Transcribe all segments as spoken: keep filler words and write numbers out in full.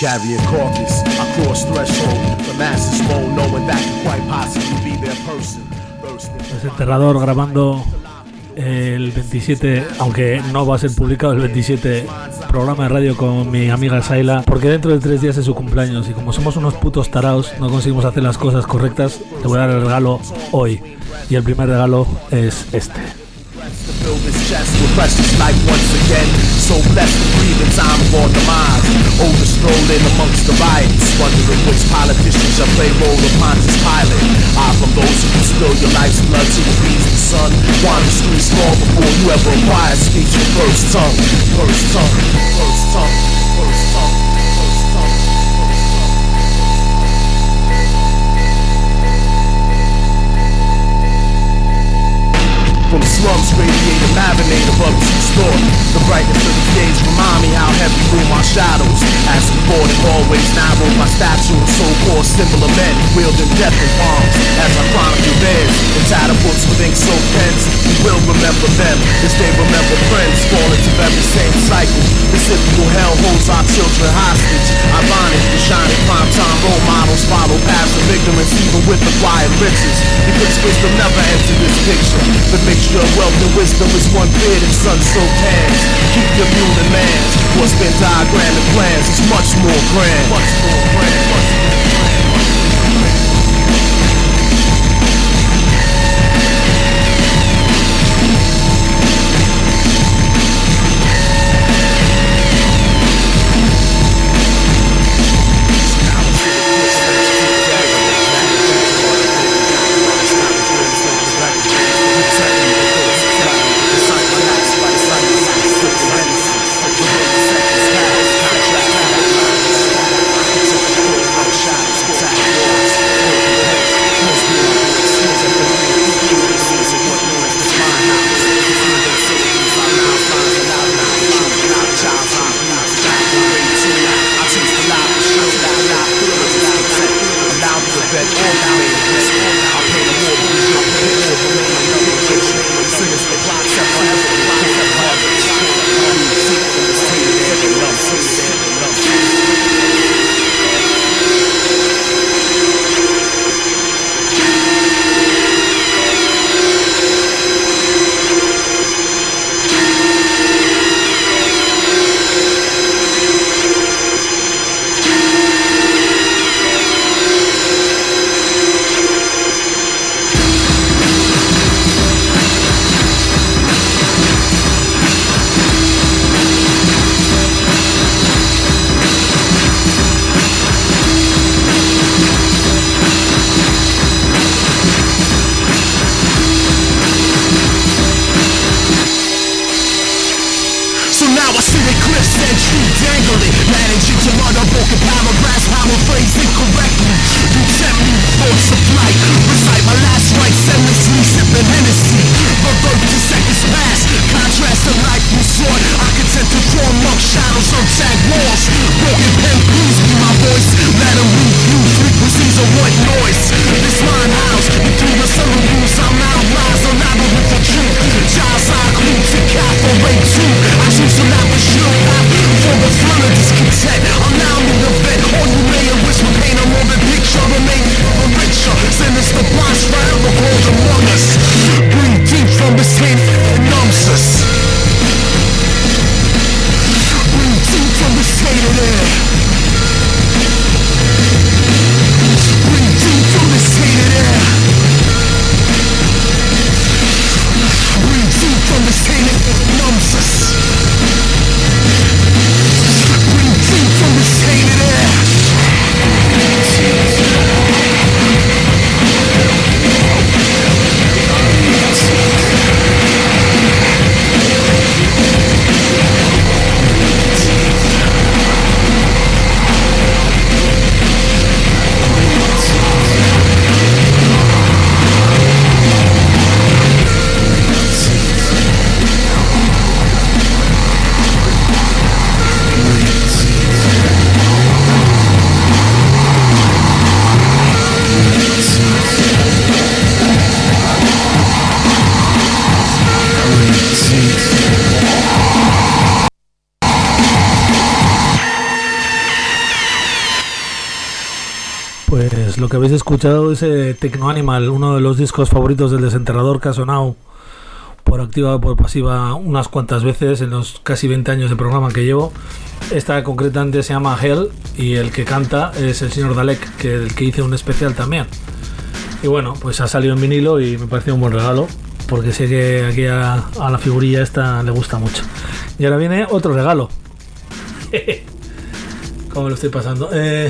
Carry a carcass, I cross threshold. The masses moan, knowing that could quite possibly be their person. Desenterrador grabando el veintisiete, aunque no va a ser publicado el veintisiete, programa de radio con mi amiga Saila, porque dentro de tres días es su cumpleaños y como somos unos putos taraos, no conseguimos hacer las cosas correctas. Le voy a dar el regalo hoy y el primer regalo es este. Fill this chest with precious life once again. So blessed to breathe in time of our demise. Overstrolling amongst the riots, wondering which politicians shall play role of Pontius Pilate. I from those who can spill your life's blood to appease the sun. Wander streets long before you ever acquire speech with first tongue. First tongue, first tongue, first tongue. From slums radiate a marinade above the store. The brightness of the days remind me how heavy grew my shadows. As we fought in hallways, narrowed my statue of so-called similar men wielding death in palms. As I chronicle theirs in tattered books with ink-soaked pens, we will remember them as they remember friends. Fall into every same cycle. This typical hell holds our children hostage. Ironic, the shining prime-time role models follow paths of ignorance even with acquired riches. Because wisdom never entered this picture. The mixture of wealth and wisdom is one beard and sun-soaked hands. Keep your mule in man's. What's been diagram and plans is much more grand. Much more grand. Much more grand. Breathe deep from this hated air. pues lo que habéis escuchado es eh, Techno Animal, uno de los discos favoritos del Desenterrador que ha sonado por activa o por pasiva unas cuantas veces en los casi veinte años de programa que llevo. Esta concretamente se llama Hell y el que canta es el señor Dalek, que el que hice un especial también. Y bueno, pues ha salido en vinilo y me pareció un buen regalo, porque sé que aquí a, a la figurilla esta le gusta mucho. Y ahora viene otro regalo. ¿Cómo lo estoy pasando? Eh...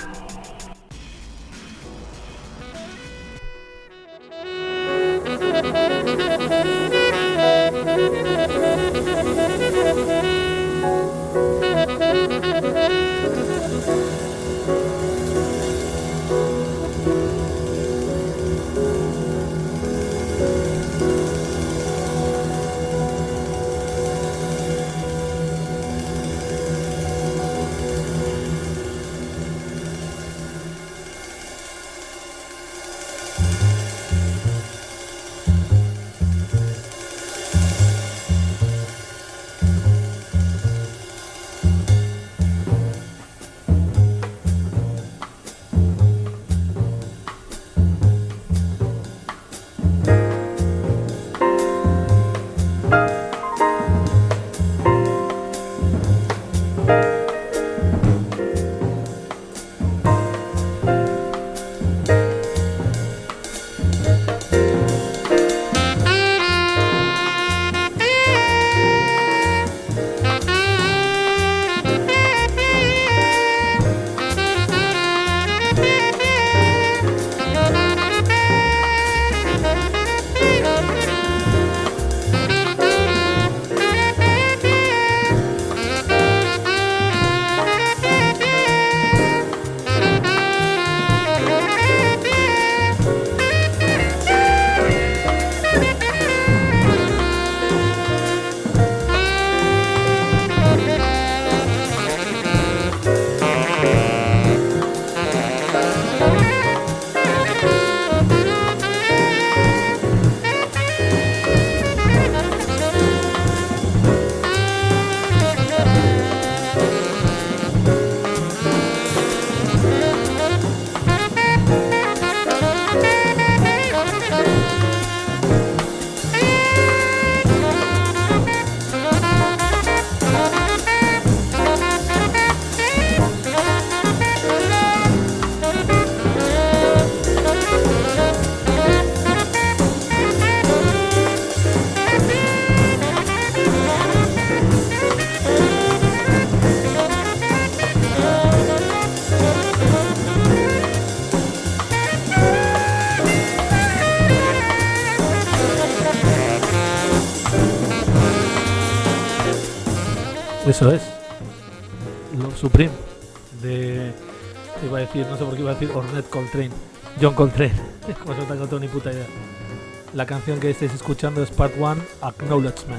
Eso es Love Supreme de, iba a decir, no sé por qué iba a decir Ornette Coltrane, John Coltrane. Como se no tengo ni puta idea. La canción que estáis escuchando es Part one, Acknowledgement.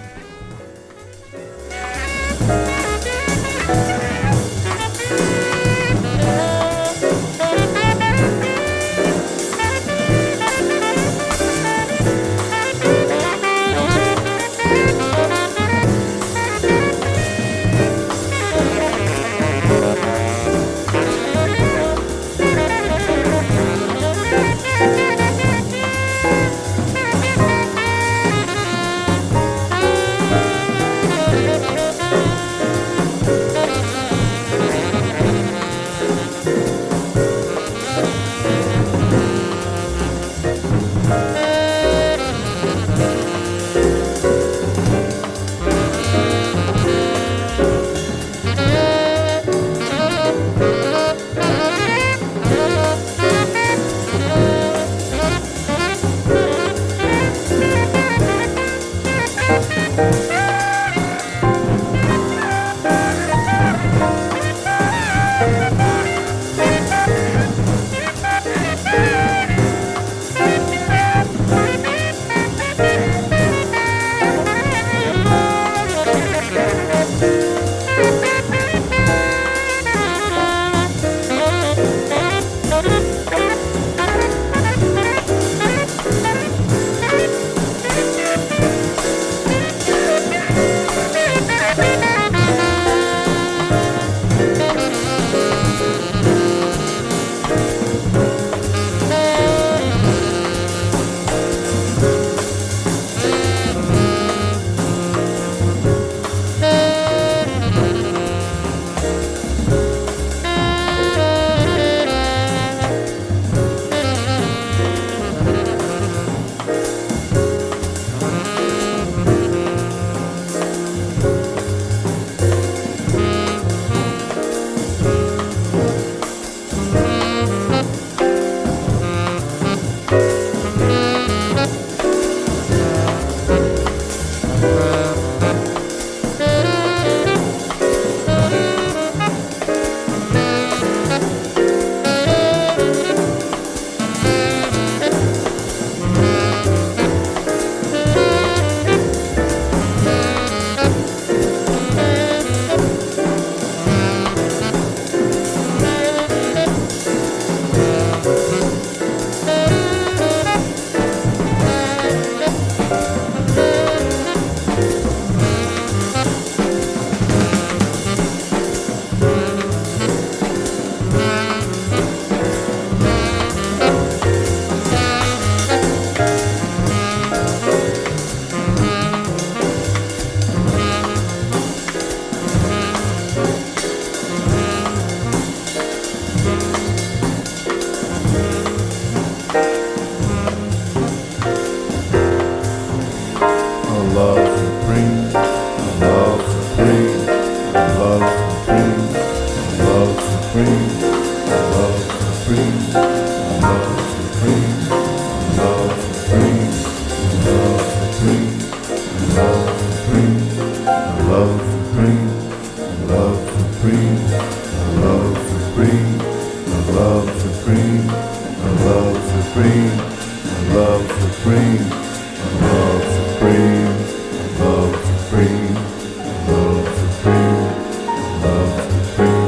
love supreme, love supreme, love supreme, love supreme, love supreme, love supreme, love supreme, love supreme, love supreme, love supreme.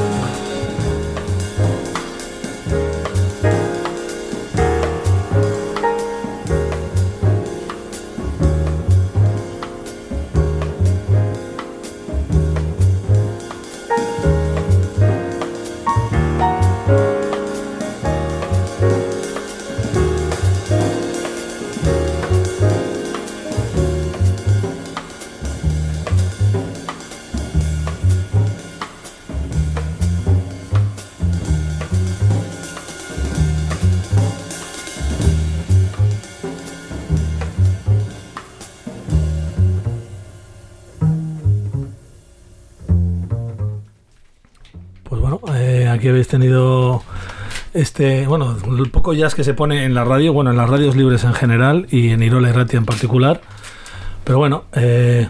Aquí habéis tenido este, bueno, el poco jazz que se pone en la radio, bueno, en las radios libres en general y en Irola y Ratia en particular. Pero bueno, eh,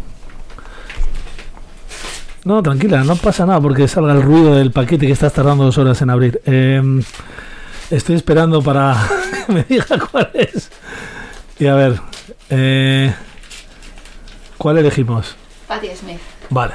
no, tranquila, no pasa nada porque salga el ruido del paquete que estás tardando dos horas en abrir. Eh, estoy esperando para que me diga cuál es. Y a ver, eh, ¿cuál elegimos? Patti Smith. Vale.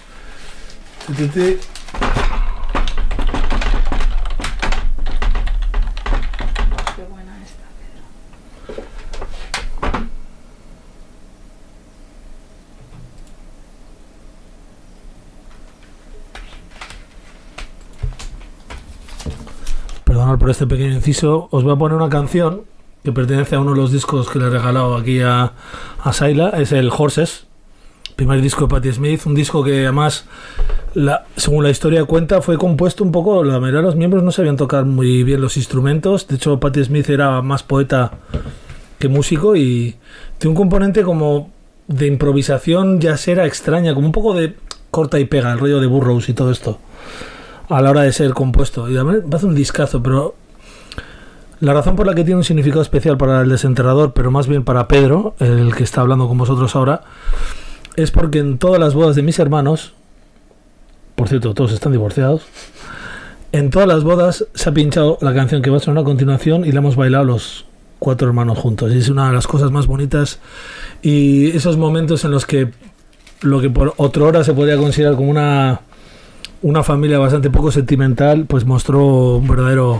Perdonad por este pequeño inciso. Os voy a poner una canción que pertenece a uno de los discos que le he regalado aquí a, a Saila. Es el Horses, primer disco de Patti Smith. Un disco que además, la, según la historia cuenta, fue compuesto un poco... La mayoría de los miembros no sabían tocar muy bien los instrumentos. De hecho, Patti Smith era más poeta que músico y tiene un componente como de improvisación jazzera extraña, como un poco de corta y pega, el rollo de Burroughs y todo esto a la hora de ser compuesto. Y además me hace un discazo, pero la razón por la que tiene un significado especial para el desenterrador, pero más bien para Pedro, el que está hablando con vosotros ahora, es porque en todas las bodas de mis hermanos, por cierto, todos están divorciados, en todas las bodas se ha pinchado la canción que va a sonar a continuación y la hemos bailado los cuatro hermanos juntos. Y es una de las cosas más bonitas y esos momentos en los que lo que por otra hora se podría considerar como una una familia bastante poco sentimental, pues mostró un verdadero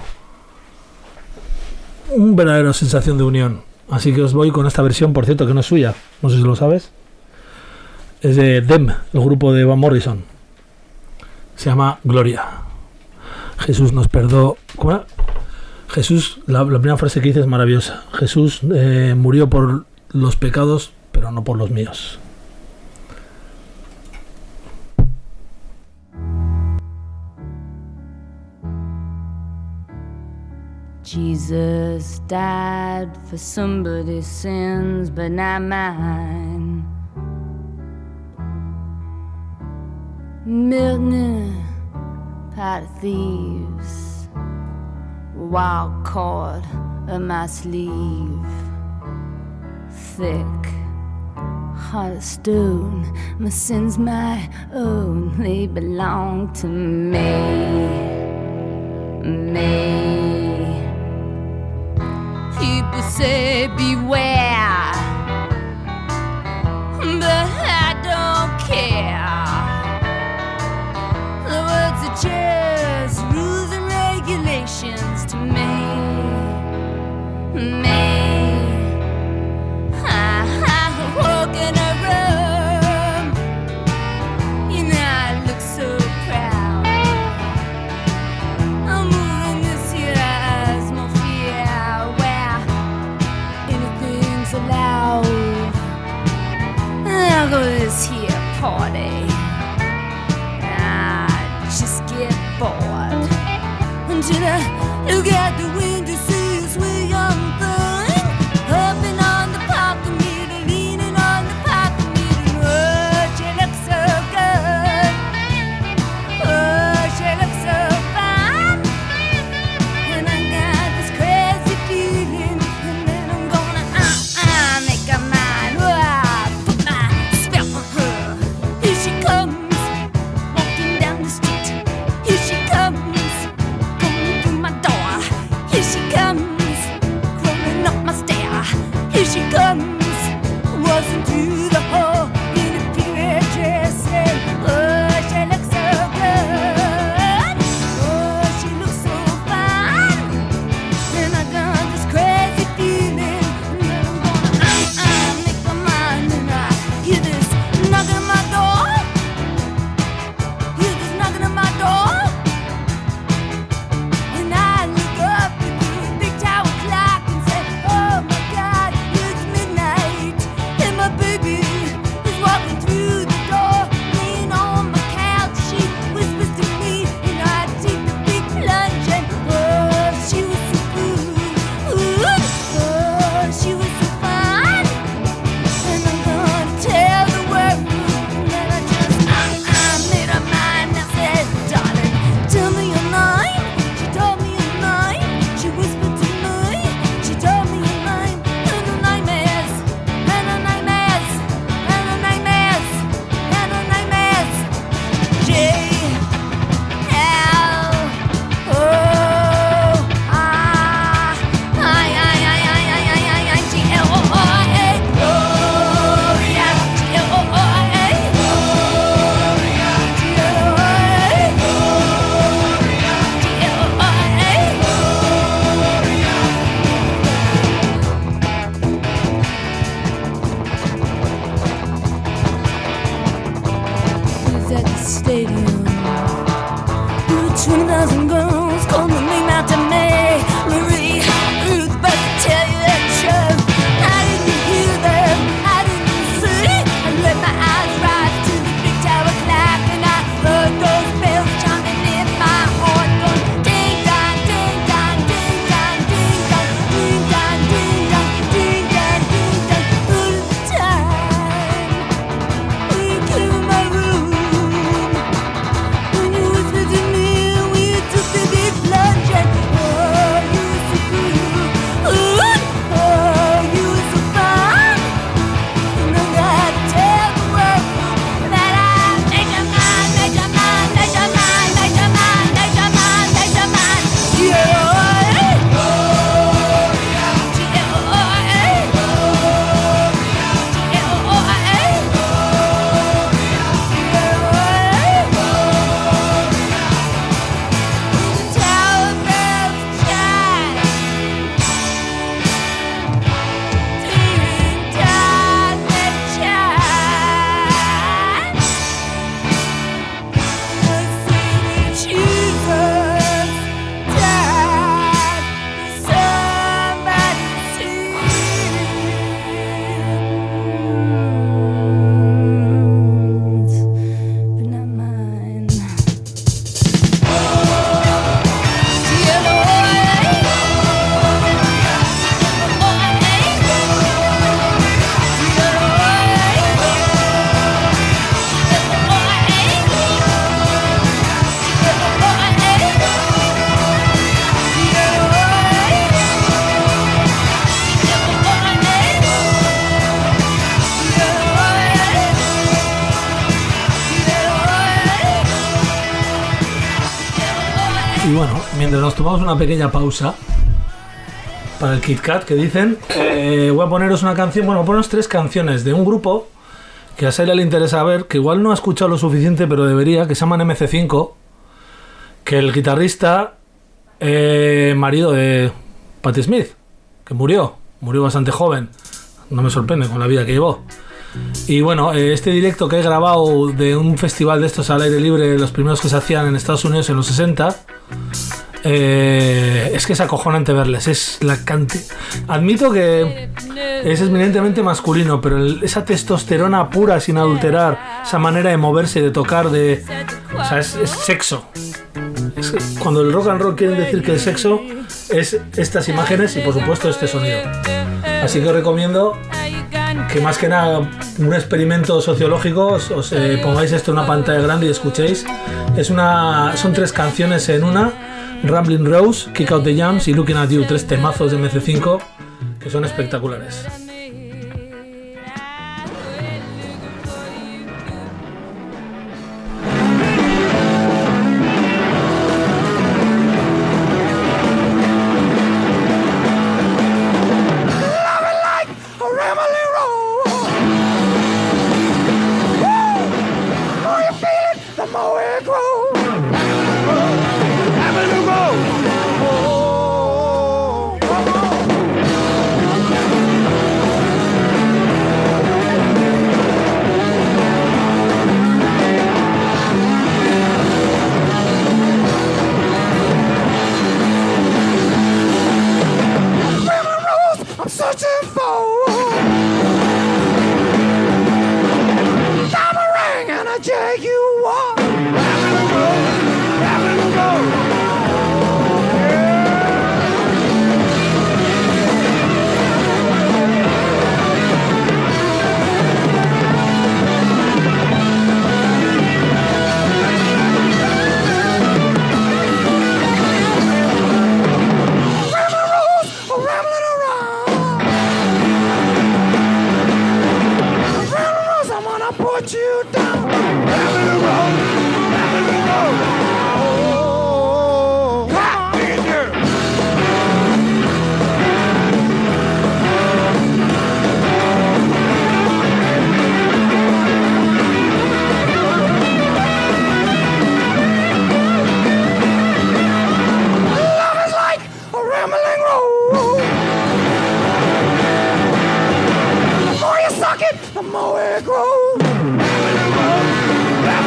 un verdadero sensación de unión. Así que os voy con esta versión, por cierto, que no es suya, no sé si lo sabes, es de Them, el grupo de Van Morrison. Se llama Gloria. Jesús nos perdonó. ¿Cómo era? Jesús, la, la primera frase que dice es maravillosa. Jesús eh, murió por los pecados, pero no por los míos. Jesus died for somebody's sins, but not mine. Milton, pot of thieves, wild cord of my sleeve, thick heart of stone. My sins my own, they belong to me, me. People say beware, but I don't care. The words are just rules and regulations to me, me. I, I walk in a room, you know I look so proud. I'm moving this here atmosphere where anything's allowed. I'll go to this here party. Just get bored until I look out the window, see a sweet young thing hopping on the parking meter, leaning on the parking meter. Oh, she looks so good. Oh, she looks so fine. And I got this crazy feeling, and then I'm gonna uh, uh, make her mine. Oh, I put my spell on her. at the stadium. twenty thousand girls come and name out to me. Marie, Ruth, but to tell you that truth, I didn't hear them, I didn't see. I let my eyes rise to the big tower clock, and I heard those bells chiming in my heart, going ding dong, ding dong, ding dong, ding dong, ding dong, ding dong, ding dong, ding dong, all the time. When you came in my room, when you whispered to me, we took the big plunge, and oh, you were so cool, ooh, oh, you were so fine. And I gotta tell the world that I made your mind, made your mind, made your mind, made your mind, made your mind, made your mind. Yeah. Y bueno, mientras nos tomamos una pequeña pausa para el Kit Kat que dicen, eh, voy a poneros una canción, bueno, voy a poneros tres canciones de un grupo que a Saila le interesa ver, que igual no ha escuchado lo suficiente, pero debería, que se llaman eme ce cinco, que el guitarrista, eh, marido de Patti Smith, que murió, murió bastante joven, no me sorprende con la vida que llevó. Y bueno, eh, este directo que he grabado de un festival de estos al aire libre, los primeros que se hacían en Estados Unidos en los sesenta, eh, es que es acojonante verles. Es la cantidad. Admito que es eminentemente masculino, pero el, esa testosterona pura sin adulterar, esa manera de moverse, de tocar, de, o sea, es, es sexo. Es que cuando el rock and roll quiere decir que el sexo es estas imágenes y por supuesto este sonido. Así que os recomiendo que más que nada un experimento sociológico os, os eh, pongáis esto en una pantalla grande y escuchéis. Es una, son tres canciones en una: Ramblin' Rose, Kick Out the Jams y Looking at You, tres temazos de eme ce cinco que son espectaculares. The more it grows, the more it grows.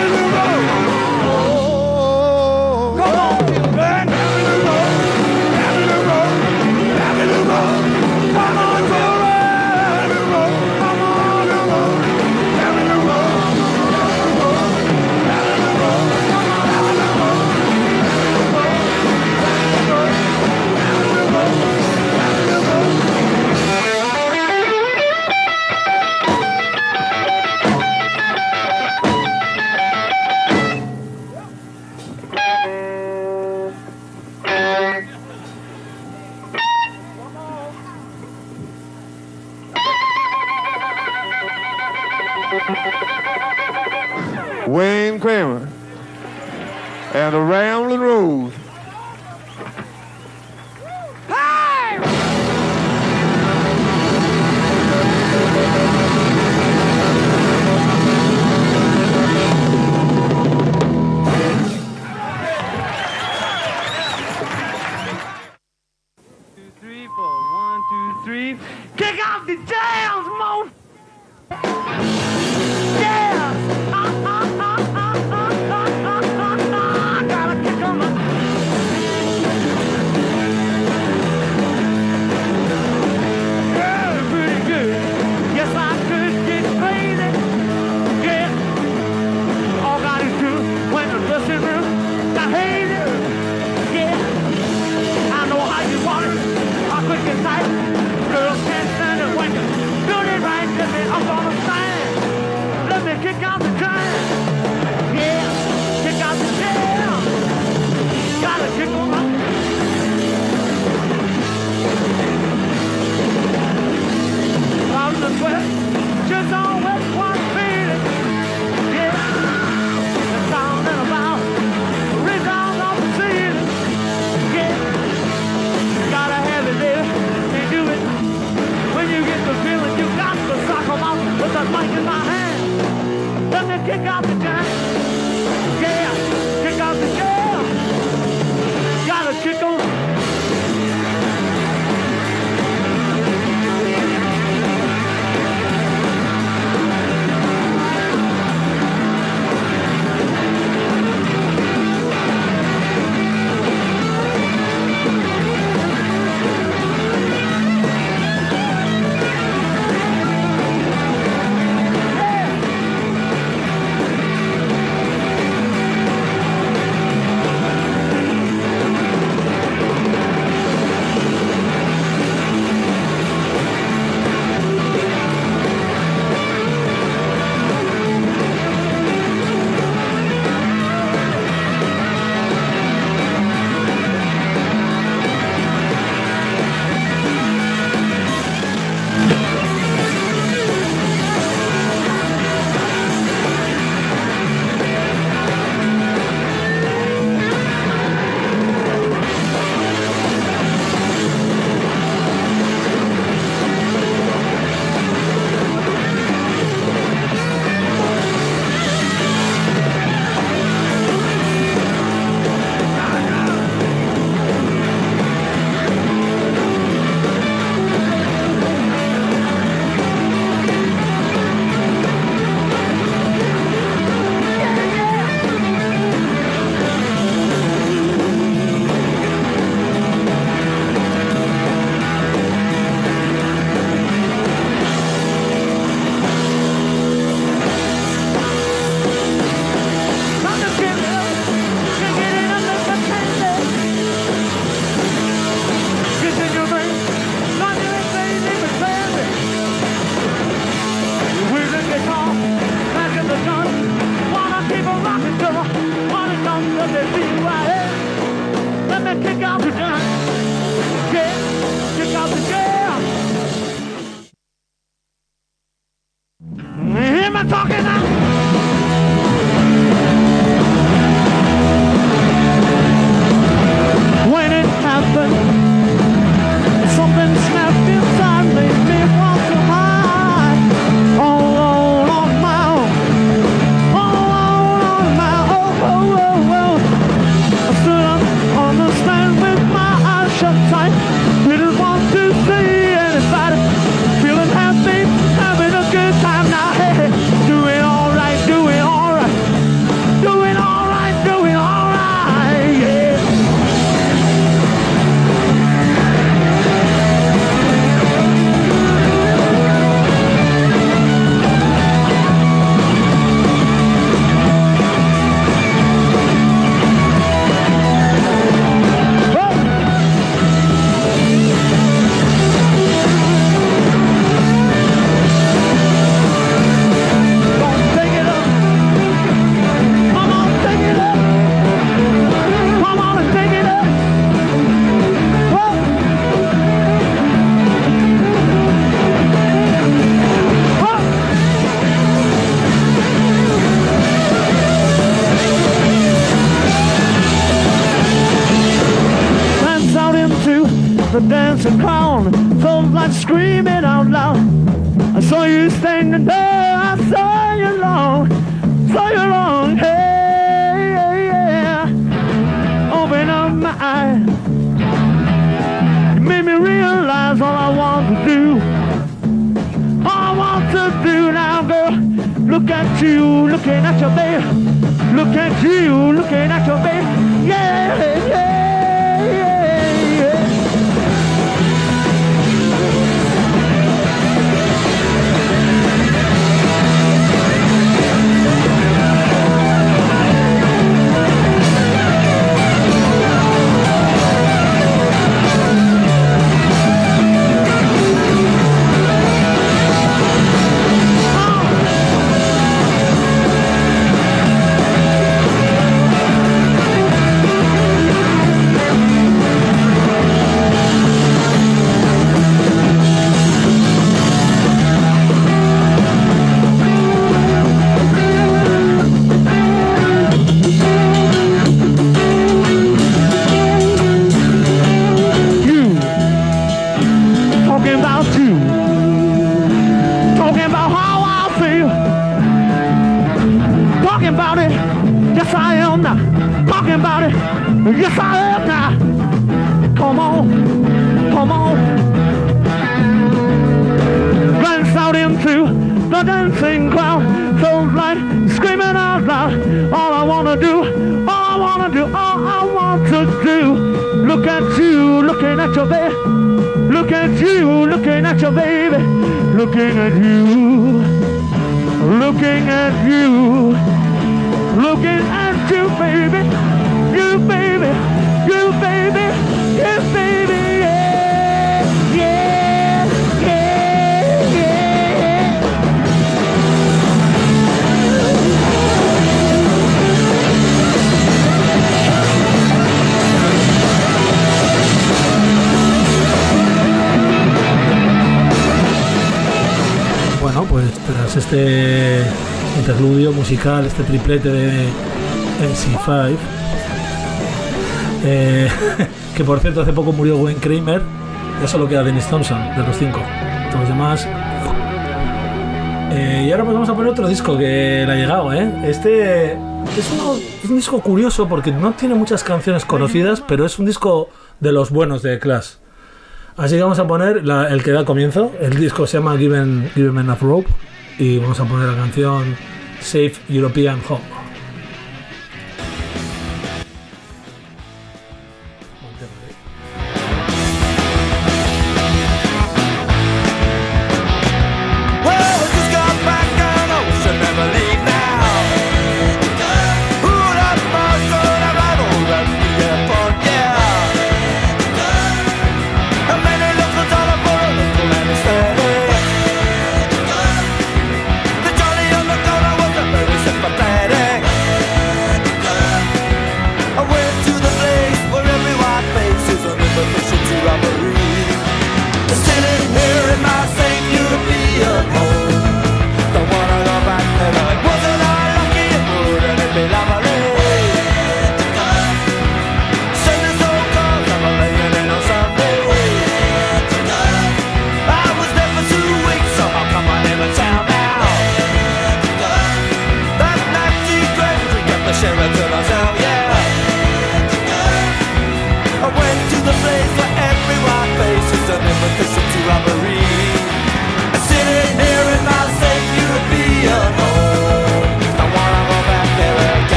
Wayne Kramer, and the Ramblin' Rose. Kick off the jams, mo! Yeah! Ah, ah, ah, ah, ah, ah, ah, ah, ah. Gotta kick 'em up. Yeah, pretty good. Yes, I could get crazy. Yeah. All gotta do when the dressing room got hazy. Yeah. I know how you want it. I could get tight. Girls can't stand it when you do it right. Let me up on the stand. Let me kick out the train. Yeah, kick out the jam. Gotta kick 'em out. Out the west, just on West One feeling. Yeah, the sound and about, resound off the ceiling. Yeah, gotta have it there and do it. When you get the feeling, you got to sock 'em out with the mic in my hand. Let me kick out the jam. Yeah, kick out the jam. Gotta kick 'em. Didn't want to see the dancing clown, so like screaming out loud. I saw you standing there, I saw you long, saw you long, hey, hey, yeah. Open up my eyes, you made me realize all I want to do. All I want to do now, girl, look at you, looking at your baby. Look at you, looking at your baby. Yeah, yeah, yeah. Yes, I am now. Come on, come on. Glance out into the dancing crowd, so bright, screaming out loud. All I wanna do, all I wanna do, all I want to do. Look at you, looking at your baby. Look at you, looking at your baby. Looking at you, looking at you, looking at you, baby. You baby, you baby, you baby, yeah, yeah, yeah, yeah. Bueno, pues tras este interludio musical, este triplete de M C cinco, Eh, que por cierto hace poco murió Wayne Kramer, ya solo queda Dennis Thompson de los cinco, todos los demás. Eh, y ahora pues vamos a poner otro disco que le ha llegado, ¿eh? Este es, uno, es un disco curioso porque no tiene muchas canciones conocidas, pero es un disco de los buenos de Clash. Así que vamos a poner la, el que da comienzo. El disco se llama Given, Given Enough Rope y vamos a poner la canción Safe European Home. Pathetic.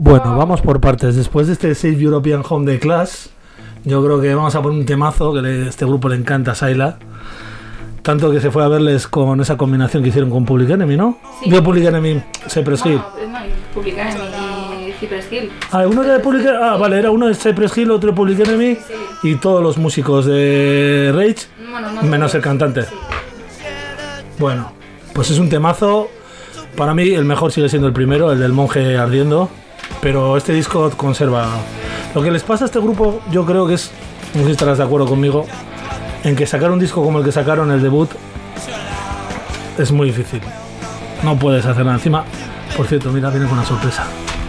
Bueno, vamos por partes. Después de este Save European Home de Clash, yo creo que vamos a poner un temazo que le, este grupo le encanta a Saila. Tanto que se fue a verles con esa combinación que hicieron con Public Enemy, ¿no? Sí. Yo Public Enemy, Cypress Hill. No, no, Public Enemy y Cypress Hill. Ah, uno era de Public Enemy. Ah, vale, era uno de Cypress Hill, otro de Public Enemy. Sí. Y todos los músicos de Rage, Bueno, no menos todos. el cantante. Sí. Bueno, pues es un temazo. Para mí el mejor sigue siendo el primero, el del monje ardiendo. Pero este disco conserva. Lo que les pasa a este grupo, yo creo que es, no sé si estarás de acuerdo conmigo, en que sacar un disco como el que sacaron, el debut, es muy difícil. No puedes hacer nada encima. Por cierto, mira, viene con una sorpresa.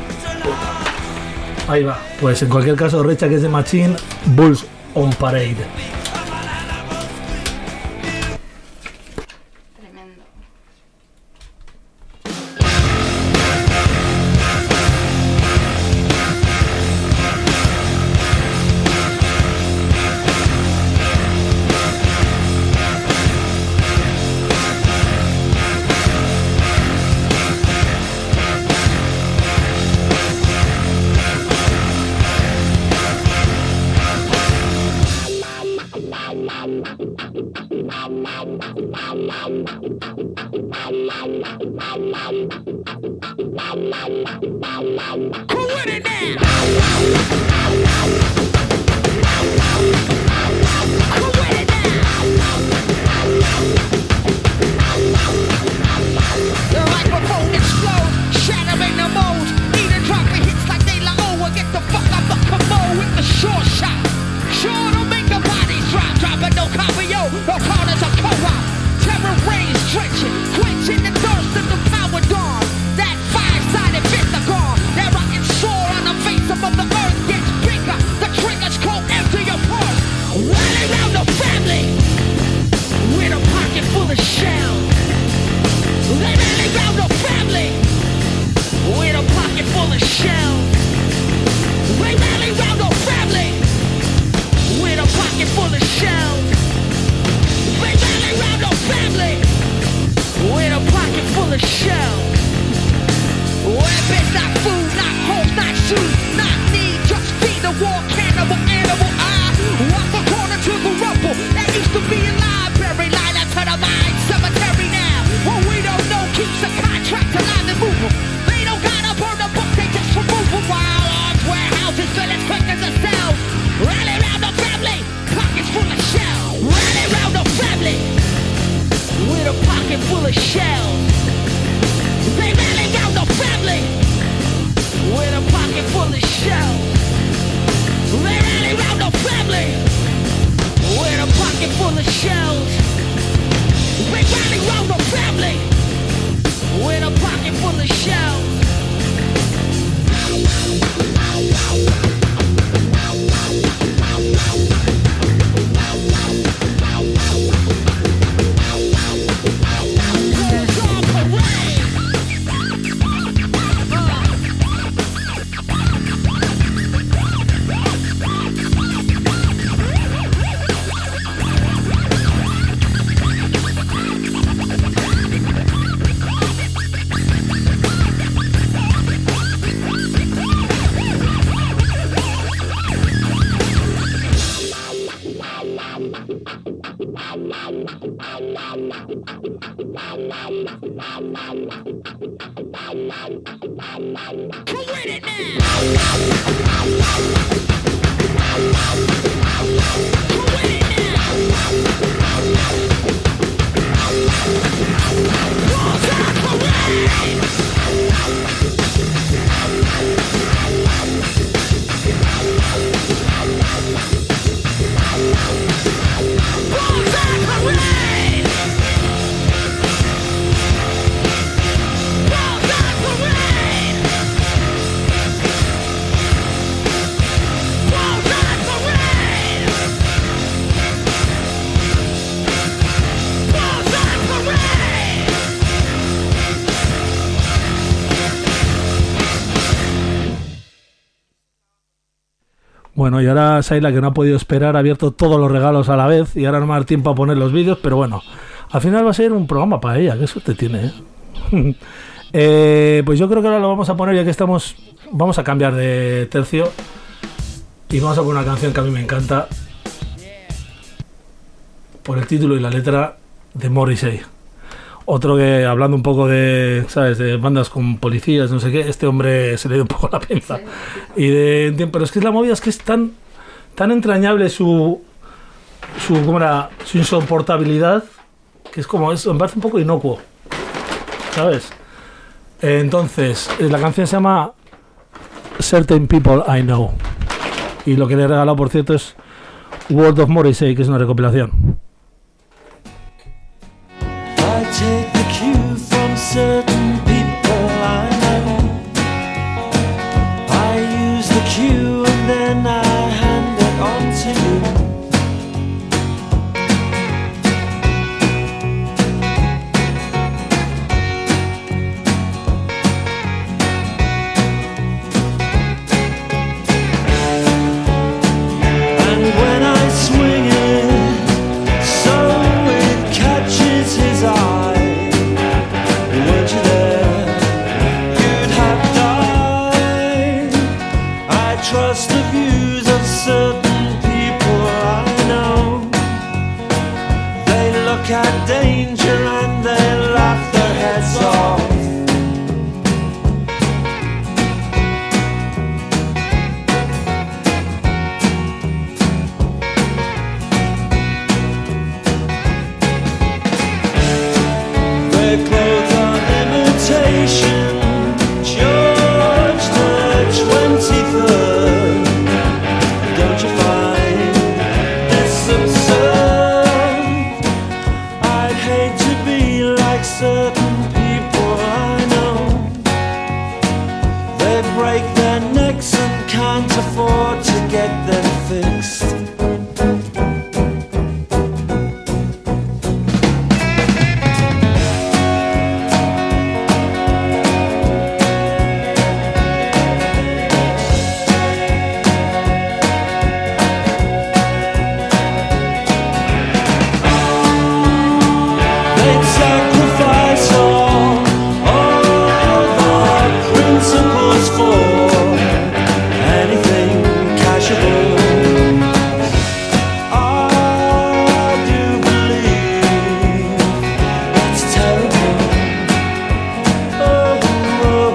Ahí va. Pues en cualquier caso, Rage Against the Machine, Bulls on Parade. Tremendo. The microphone explodes, shattering the molds. Need a drop of hits like they like, oh, get the fuck off the commode with the short shot. Sure to make the bodies drop, dropping no copio, no corners of co-op. Terror rains drenching, quenching the thirst of the power dawn. That five-sided pentagon, that rocket sword on the face of the earth gets bigger. The triggers go empty your purse. Rally around the family with a pocket full of shells. They rally round the family with a pocket full of shells. They rally round the family with a pocket full of shells. They rally round the family with a pocket full of shells. Weapons, not food, not homes, not shoes, not need, just feed the war cannibal animal. I walk the corner to the rubble that used to be a library, line up to the mine cemetery now. What we don't know keeps a contract alive and moving. They don't gotta burn the book, they just remove them. While arms, warehouses, fill as quick as a cell. Rally round the family, pockets full of shells. Rally round the family with a pocket full of shells. They rally round the family with a pocket full of shells. They rally round the family with a pocket full of shells. They rally round the family with a pocket full of shells. Bulls on parade. Bueno, y ahora Saila, que no ha podido esperar, ha abierto todos los regalos a la vez y ahora no me va a dar tiempo a poner los vídeos, pero bueno, al final va a ser un programa para ella, qué suerte tiene, ¿eh? Eh, pues yo creo que ahora lo vamos a poner, ya que estamos, vamos a cambiar de tercio y vamos a poner una canción que a mí me encanta por el título y la letra, de Morrissey. Otro que, hablando un poco de, ¿sabes?, de bandas con policías, no sé qué, este hombre se le dio un poco la pinza. Y de, pero es que la movida es que es tan, tan entrañable su, su, ¿cómo era?, su insoportabilidad, que es como, es, me parece un poco inocuo, ¿sabes? Entonces, la canción se llama Certain People I Know. Y lo que le he regalado, por cierto, es World of Morrissey, que es una recopilación. I take the cue from certain people I know. I use the cue and then I hand it on to you. And when I swing it, so it catches his eye. Weren't you there? You'd have died. I trust the views of certain people I know. They look at danger and they laugh their heads off. Their clothes are imitation. George the twenty-third. Don't you find this absurd? I'd hate to be like certain people I know. They break their necks and can't afford to get them fixed. They'd sacrifice all, all their principles for anything casual. I do believe it's terrible. Oh, oh,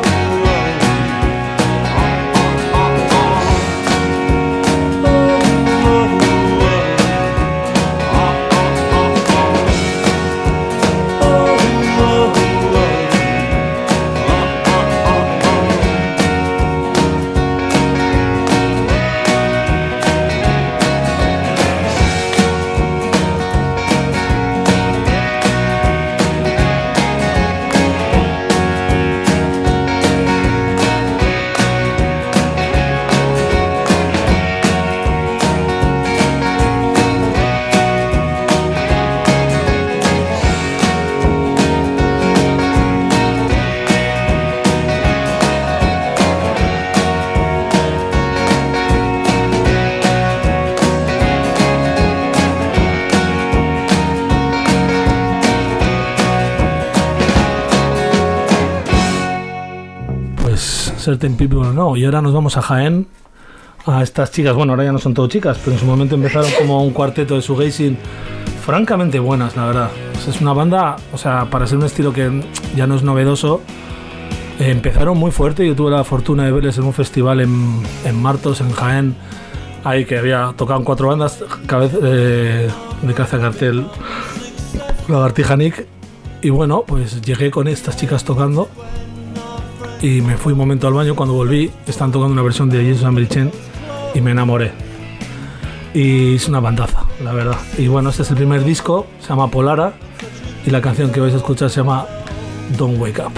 Pues Certain People no. Y ahora nos vamos a Jaén, a estas chicas. Bueno, ahora ya no son todo chicas, pero en su momento empezaron como un cuarteto de shoegazing francamente buenas, la verdad. O sea, es una banda, o sea, para ser un estilo que ya no es novedoso, eh, empezaron muy fuerte. Yo tuve la fortuna de verles en un festival en, en Martos, en Jaén, ahí que había tocado cuatro bandas, cabeza eh, de caza cartel, Lagartija Nick. Y bueno, pues llegué con estas chicas tocando y me fui un momento al baño. Cuando volví, están tocando una versión de Jesus and Mary Chain y me enamoré. Y es una bandaza, la verdad. Y bueno, este es el primer disco, se llama Polara, y la canción que vais a escuchar se llama Don't Wake Up.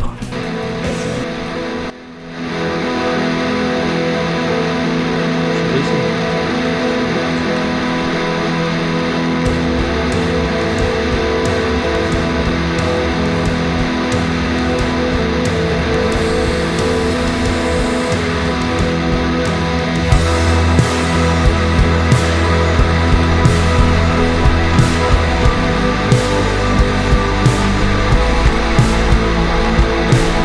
oh,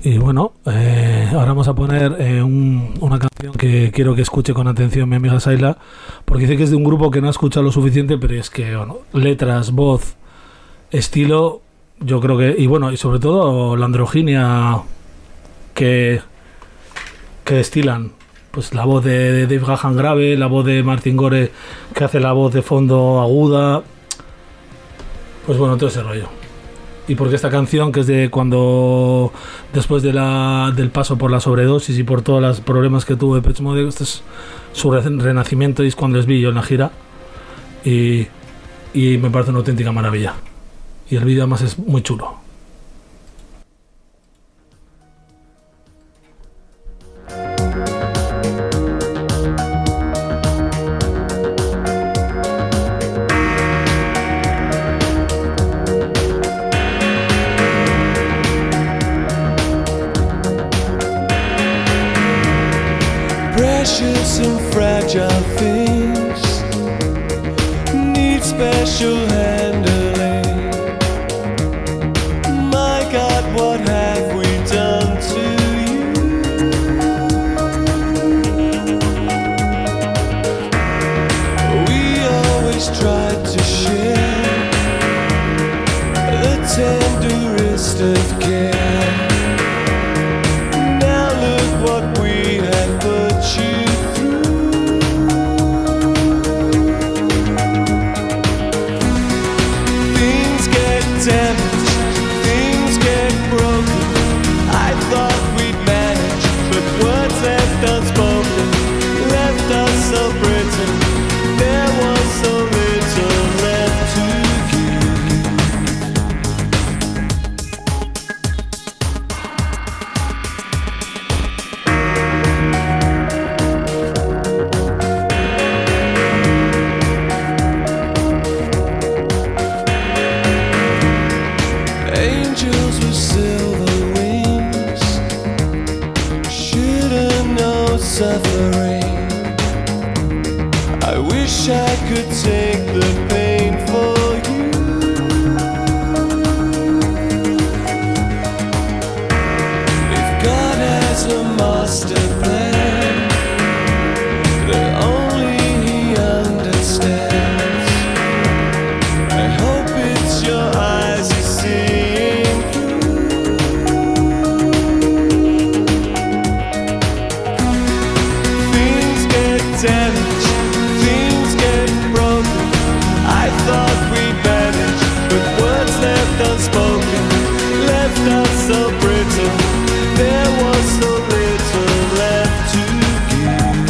Y bueno, eh, ahora vamos a poner eh, un, una canción que quiero que escuche con atención mi amiga Saila, porque dice que es de un grupo que no ha escuchado lo suficiente, pero es que, bueno, letras, voz, estilo, yo creo que... Y bueno, y sobre todo la androginia que, que destilan. Pues la voz de, de Dave Gahan grave, la voz de Martin Gore que hace la voz de fondo aguda. Pues bueno, todo ese rollo. Y porque esta canción, que es de cuando después de la, del paso por la sobredosis y por todos los problemas que tuvo Depeche Mode, este es su re- renacimiento, y es cuando les vi yo en la gira, y, y me parece una auténtica maravilla, y el vídeo además es muy chulo. Precious and fragile things need special handling. My God, what have we done to you? We always tried to share the tenderest of care. Now look what we have put you through. Things get damaged, things get broken. I thought we'd manage, but words left unspoken left us so brittle. There was so little left to angels with silver wings shouldn't know suffering. I wish I could take the pain for you. If God has a master plan that only He understands, I hope it's your eyes He's seeing through. Things get damaged, things get broken. I thought we'd manage, but words left unspoken left us so brittle. There was so little left to give.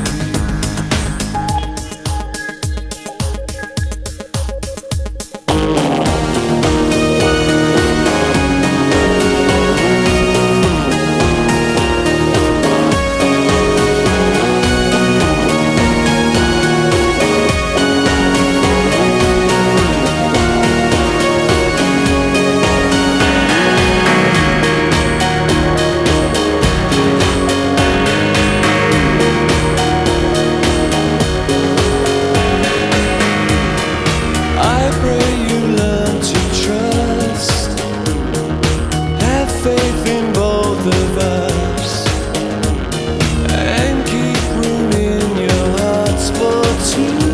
I pray you learn to trust, have faith in both of us, and keep room in your hearts for two.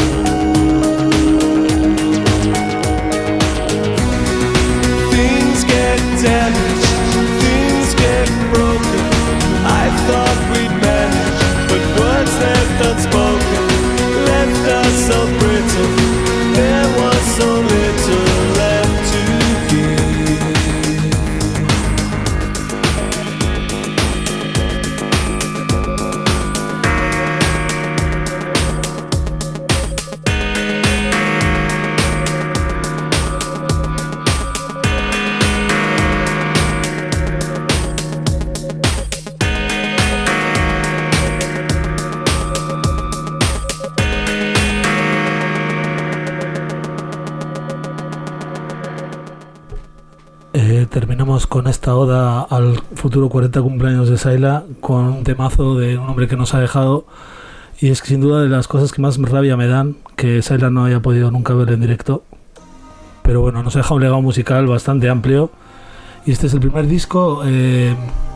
Things get damaged, things get broken. I thought we'd manage, but words left unspoken left us so brittle. There was so little left to give. Eh, terminamos con esta oda al futuro cuarenta cumpleaños de Saila con un temazo de un hombre que nos ha dejado, y es que sin duda de las cosas que más rabia me dan que Saila no haya podido nunca ver en directo, pero bueno, nos ha dejado un legado musical bastante amplio Y este es el primer disco eh,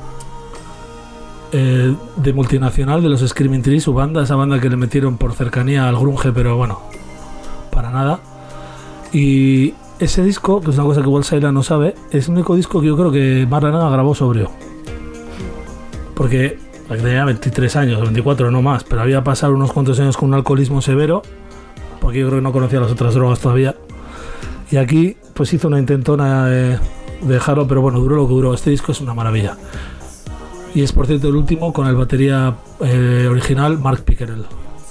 eh, de multinacional de los Screaming Trees, su banda, esa banda que le metieron por cercanía al grunge, pero bueno, para nada. Y ese disco, que es una cosa que igual Saila no sabe, es el único disco que yo creo que Marlana grabó sobrio. Porque tenía veintitrés años, veinticuatro, no más, pero había pasado unos cuantos años con un alcoholismo severo, porque yo creo que no conocía las otras drogas todavía. Y aquí pues hizo una intentona de, de dejarlo, pero bueno, duró lo que duró. Este disco es una maravilla. Y es, por cierto, el último con el batería eh, original Mark Pickerel.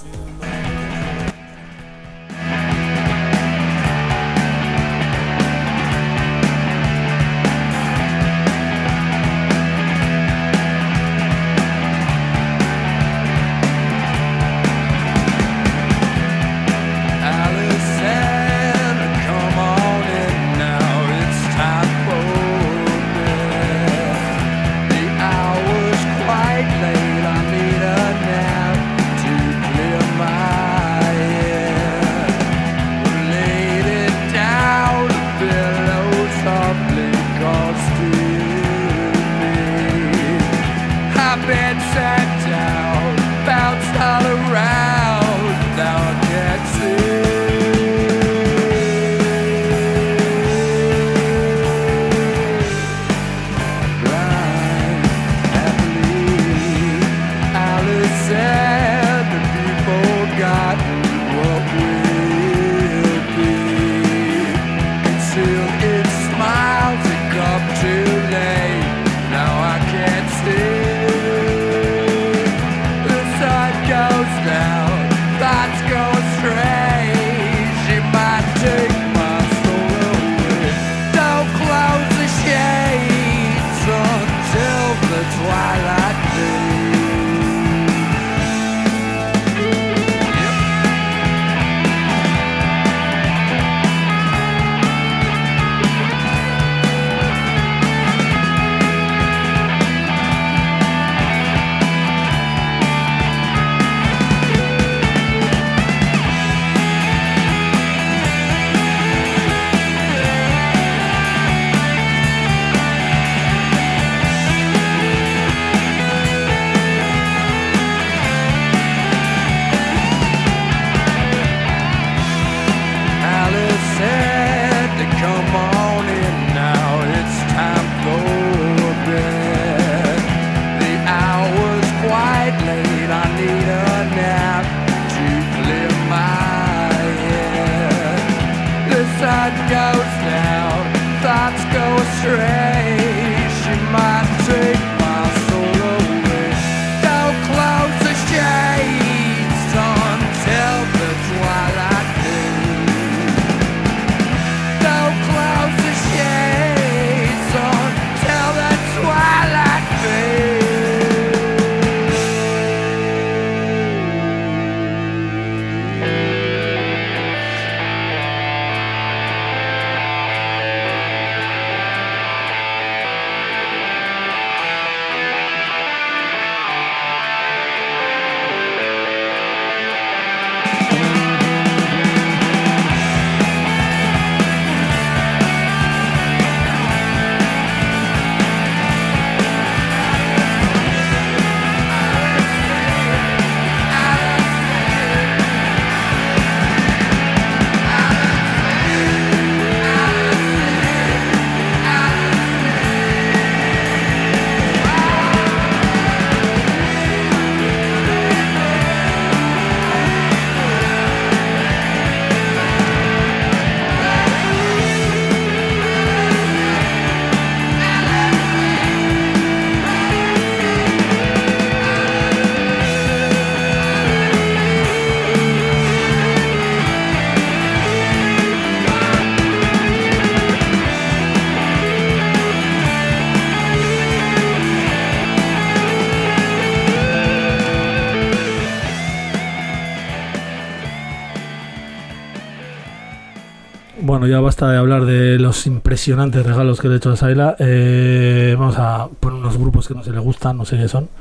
Bueno, ya basta de hablar de los impresionantes regalos que le he hecho a Saila. Eh, vamos a poner unos grupos que no se le gustan, no sé qué son.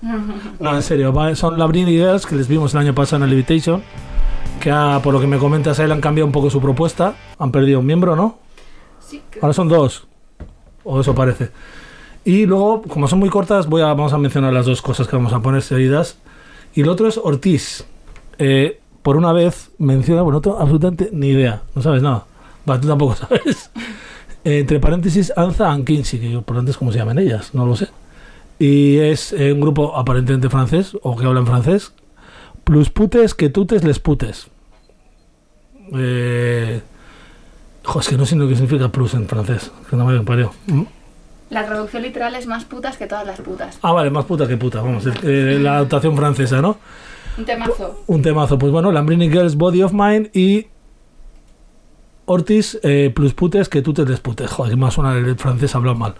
No, en serio, son la Britney Girls, que les vimos el año pasado en el Levitation, que ha, por lo que me comenta Saila, han cambiado un poco su propuesta. Han perdido un miembro, ¿no? Sí. Ahora son dos. o eso parece. Y luego, como son muy cortas, voy a, vamos a mencionar las dos cosas que vamos a poner seguidas. Y el otro es Ortiz. Eh, por una vez menciona, bueno, no tengo absolutamente ni idea, no sabes nada. Va, tú tampoco sabes. Eh, entre paréntesis, Anza and Kinsey, que yo por antes cómo se llaman ellas, no lo sé. Y es eh, un grupo aparentemente francés, o que habla en francés. Plus putes que tutes les putes. Eh, jo, es que no sé lo que significa plus en francés, que no me parió. ¿Mm? La traducción literal es más putas que todas las putas. Ah, vale, más puta que puta, vamos, eh, la adaptación francesa, ¿no? Un temazo. Un temazo, pues bueno, Lambrini Girls, Body of Mine y Ortiz, eh, plus putes que tutes les putes. Joder, que más suena el francés hablado mal.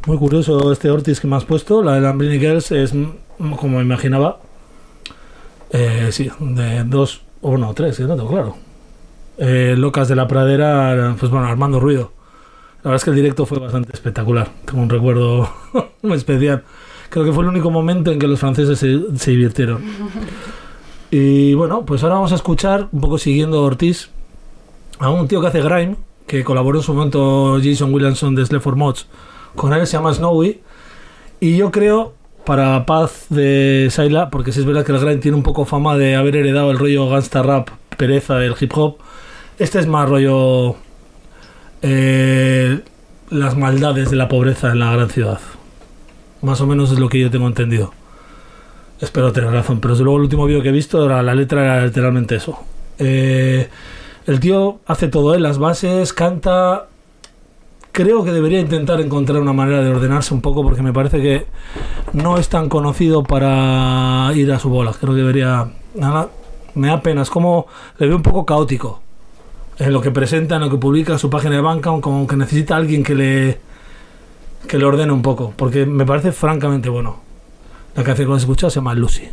Muy curioso este Ortiz que me has puesto. La de Lambrini Girls es, como imaginaba, eh, sí, de dos o no, tres, no tengo claro. Eh, Locas de la Pradera, pues bueno, armando ruido. La verdad es que el directo fue bastante espectacular. Tengo un recuerdo muy especial. Creo que fue el único momento en que los franceses se, se divirtieron. Y bueno, pues ahora vamos a escuchar, un poco siguiendo a Ortiz, a un tío que hace grime, que colaboró en su momento Jason Williamson de Sleaford Mods con él, se llama Snowy. Y yo creo, para paz de Saila, porque si es verdad que el grime tiene un poco fama de haber heredado el rollo gangsta rap, pereza del hip hop, este es más rollo eh, las maldades de la pobreza en la gran ciudad. Más o menos es lo que yo tengo entendido. Espero tener razón, pero desde luego el último vídeo que he visto, era, la letra era literalmente eso. Eh, el tío hace todo él, las bases, canta. Creo que debería intentar encontrar una manera de ordenarse un poco, porque me parece que no es tan conocido para ir a su bola. Creo que debería... Nada, me da pena, es como... Le veo un poco caótico en lo que presenta, en lo que publica, su página de Bandcamp, como que necesita a alguien que le... que le ordene un poco, porque me parece francamente bueno. La canción que hemos escuchado se llama Lucy.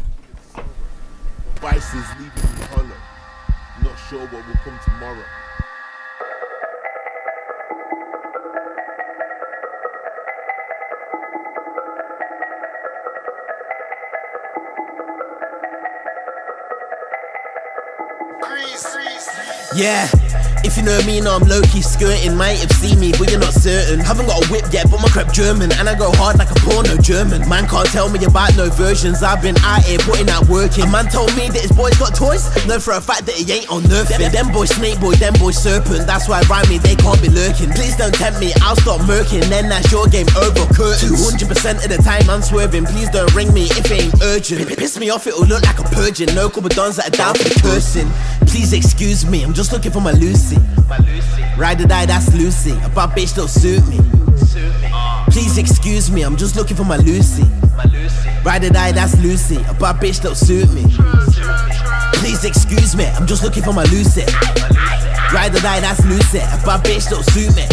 Yeah, if you know me, know I'm low-key skirting. Might have seen me, but you're not certain. Haven't got a whip yet, but my crap German. And I go hard like a porno German. Man can't tell me about no versions. I've been out here putting that work in. A man told me that his boy's got toys. Know for a fact that he ain't on nothing. Them boys snake boy, them boys serpent. That's why rhyme me, they can't be lurking. Please don't tempt me, I'll stop murking. Then that's your game over curtains. two hundred percent of the time I'm swerving. Please don't ring me if it ain't urgent. Piss me off, it'll look like a purging. No couple dons that are down for the cursing. Please excuse me, I'm just looking for my Lucy. My Lucy. Ride or die, that's Lucy. A bad bitch don't suit me. Suit me. Uh. Please excuse me, I'm just looking for my Lucy. My Lucy. Ride or die, that's Lucy. A bad bitch don't suit me. Suit me. Please excuse me, I'm just looking for my Lucy. My Lucy. Ride or die, that's Lucy. A bad bitch don't suit me.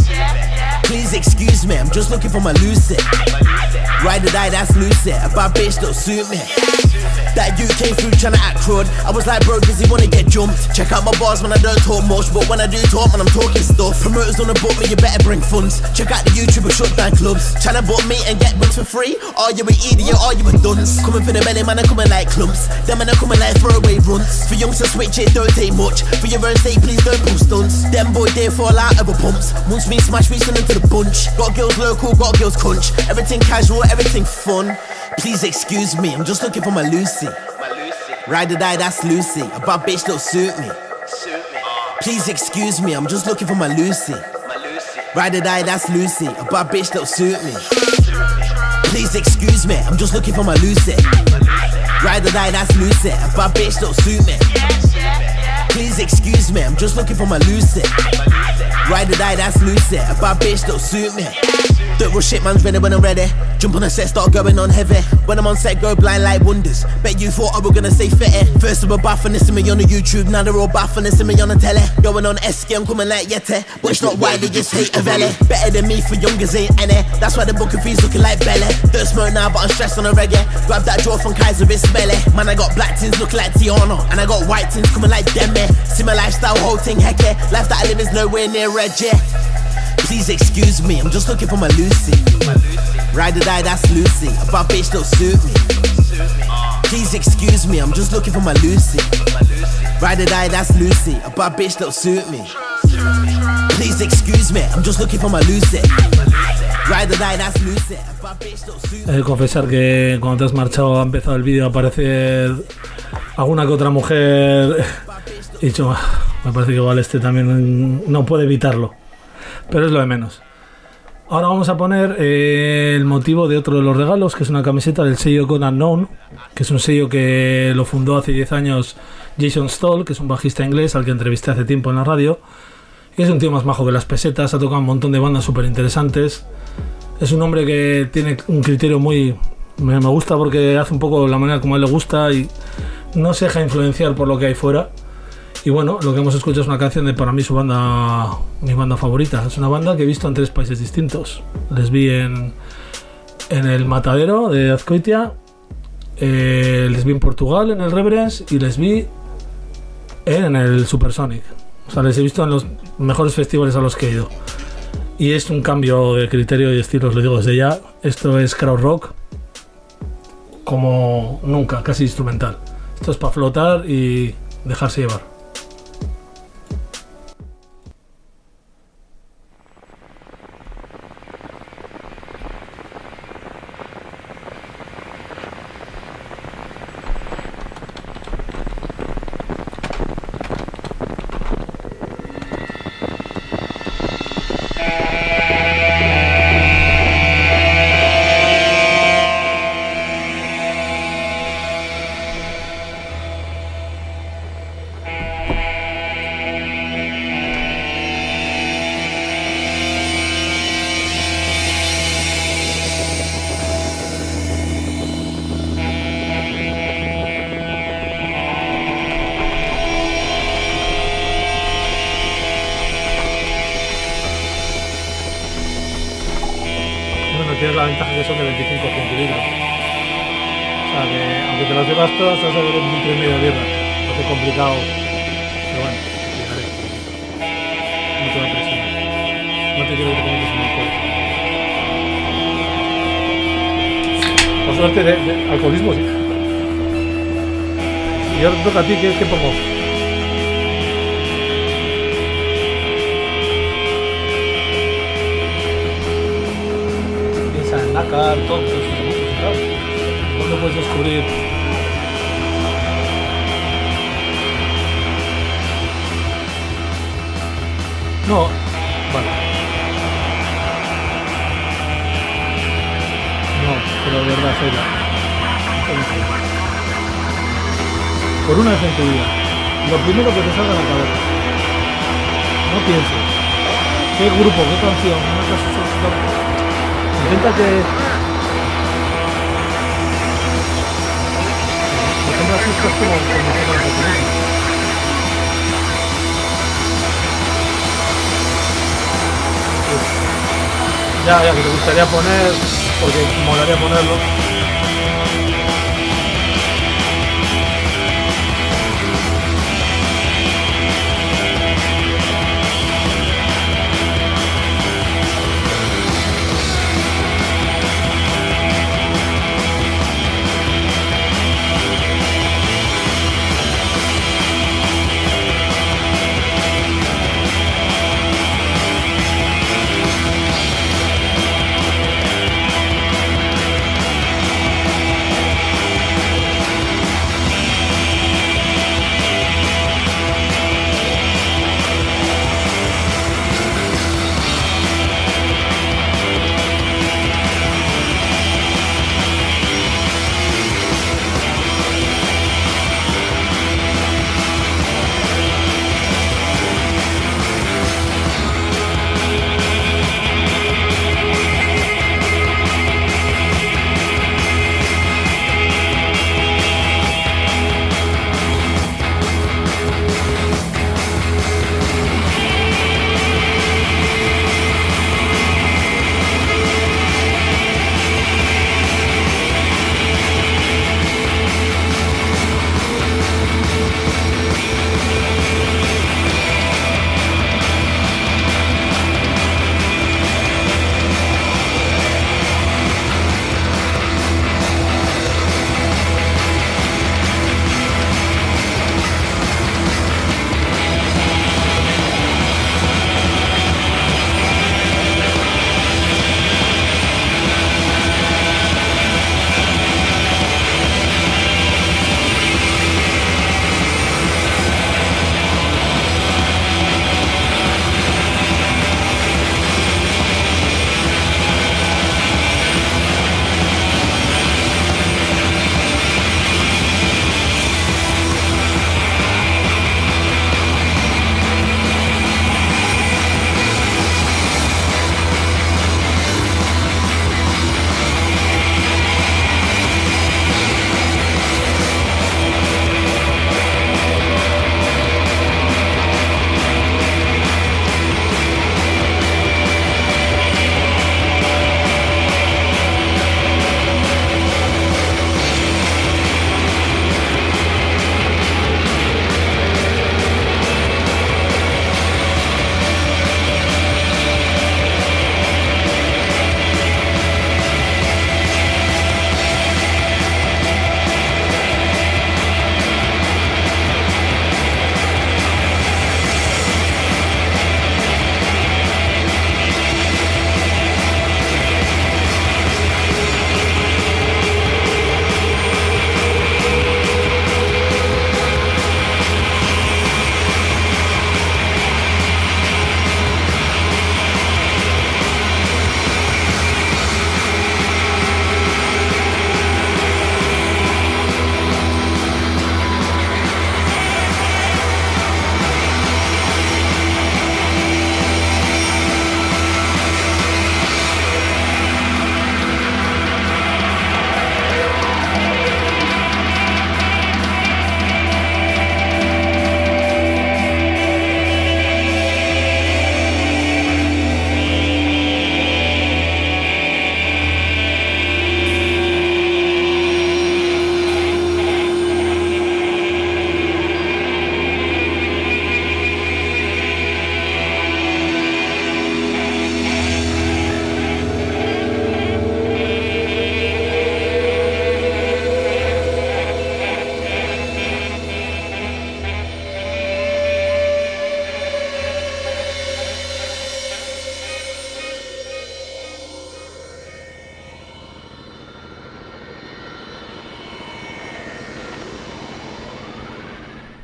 Please excuse me, I'm just looking for my Lucy. Ride or die, that's Lucy. A bad bitch don't suit me. That you came through tryna act crud. I was like, bro, does he wanna get jumped? Check out my bars when I don't talk much, but when I do talk, man, I'm talking stuff. Promoters wanna book me, you better bring funds. Check out the YouTube and shut down clubs. Tryna book me and get books for free? Are you an idiot? Are you a dunce? Coming for the belly, man, I'm coming like clumps. Them man, I'm coming like throwaway runs. For youngs to switch it, don't take much. For your own sake, please don't pull stunts. Them boy, they fall out of a pumps. Once me smash, we send into the bunch. Got girls local, got girls crunch. Everything casual, everything fun. Please excuse me, I'm just looking for my Lucy. My Lucy. Ride or die, that's Lucy. A bad bitch don't suit me. Suit me. Uh. Please excuse me, I'm just looking for my Lucy. My Lucy. Ride or die, that's Lucy. A bad bitch don't suit me. Suit me. Please excuse me, I'm just looking for my Lucy. My Lucy. Ride or die, that's Lucy. A bad bitch don't suit me. Yes, yeah, yeah. Please excuse me, I'm just looking for my Lucy. My Lucy. Ride or die, that's Lucy. A bad bitch don't suit me. Don't rush it, man's ready when I'm ready. Jump on a set, start going on heavy. When I'm on set, go blind like wonders. Bet you thought I was gonna say fitty. First they were baffing this to me on the YouTube. Now they're all baffing this to me on the telly. Going on Esky, I'm coming like Yeti. But it's not why they just hate a valley. Better than me for youngers ain't any. That's why the booking fees looking like belly. Don't smoke now, but I'm stressed on a reggae. Grab that draw from Kaiser, it's smelly. Man, I got black tins looking like Tiana. And I got white tins coming like Demi. See my lifestyle, whole thing hecky. Life that I live is nowhere near Reggie. Please excuse me, I'm just looking for my Lucy. My Lucy. Ride or die, that's Lucy. A bad bitch don't suit me. Suit me. Uh. Please excuse me, I'm just looking for my Lucy. My Lucy. Ride or die, that's Lucy. A bad bitch don't suit me. Please excuse me, I'm just looking for my Lucy. Ride or die, that's Lucy. A bad bitch don't suit me. He de confesar que cuando te has marchado ha empezado el vídeo a aparecer alguna que otra mujer. He dicho, me parece que igual este también no puede evitarlo. Pero es lo de menos. Ahora vamos a poner eh, el motivo de otro de los regalos, que es una camiseta del sello God Unknown, que es un sello que lo fundó hace diez años Jason Stoll, que es un bajista inglés al que entrevisté hace tiempo en la radio. Y es un tío más majo que las pesetas, ha tocado un montón de bandas súper interesantes. Es un hombre que tiene un criterio muy... Me, me gusta porque hace un poco la manera como a él le gusta y no se deja influenciar por lo que hay fuera. Y bueno, lo que hemos escuchado es una canción de para mí su banda, mi banda favorita. Es una banda que he visto en tres países distintos. Les vi en, en el Matadero de Azcoitia, eh, les vi en Portugal en el Reverence y les vi en el Supersonic. O sea, les he visto en los mejores festivales a los que he ido. Y es un cambio de criterio y estilo, os lo digo desde ya. Esto es crowd rock como nunca, casi instrumental. Esto es para flotar y dejarse llevar. Tienes la ventaja que son de veinticinco centilitros. O sea que, aunque te las llevas todas, vas a ver un litro y medio de birra. No es complicado. Pero bueno, te explicaré. No te va a presionar. No te quiero que te cometes en alcohol. Por suerte, de, de alcoholismo sí. Y ahora te toca a ti, ¿qué, qué pongo? Dakar, todos esos grupos, claro. ¿Cuándo puedes descubrir? No, vale. No, pero de verdad, Sheila. Por una vez en tu vida, lo primero que te salga a la cabeza. No pienses. ¿Qué grupo? ¿Qué canción? Una cosa. Intenta que... Por ejemplo, así estás como... como ya, ya, que te gustaría poner... Porque molaría ponerlo.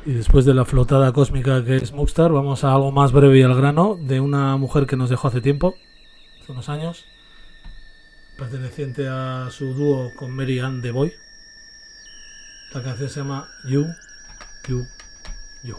Y después de la flotada cósmica que es Mookstar, vamos a algo más breve y al grano, de una mujer que nos dejó hace tiempo, hace unos años, perteneciente a su dúo con Mary Ann The Boy. La canción se llama You, You, You.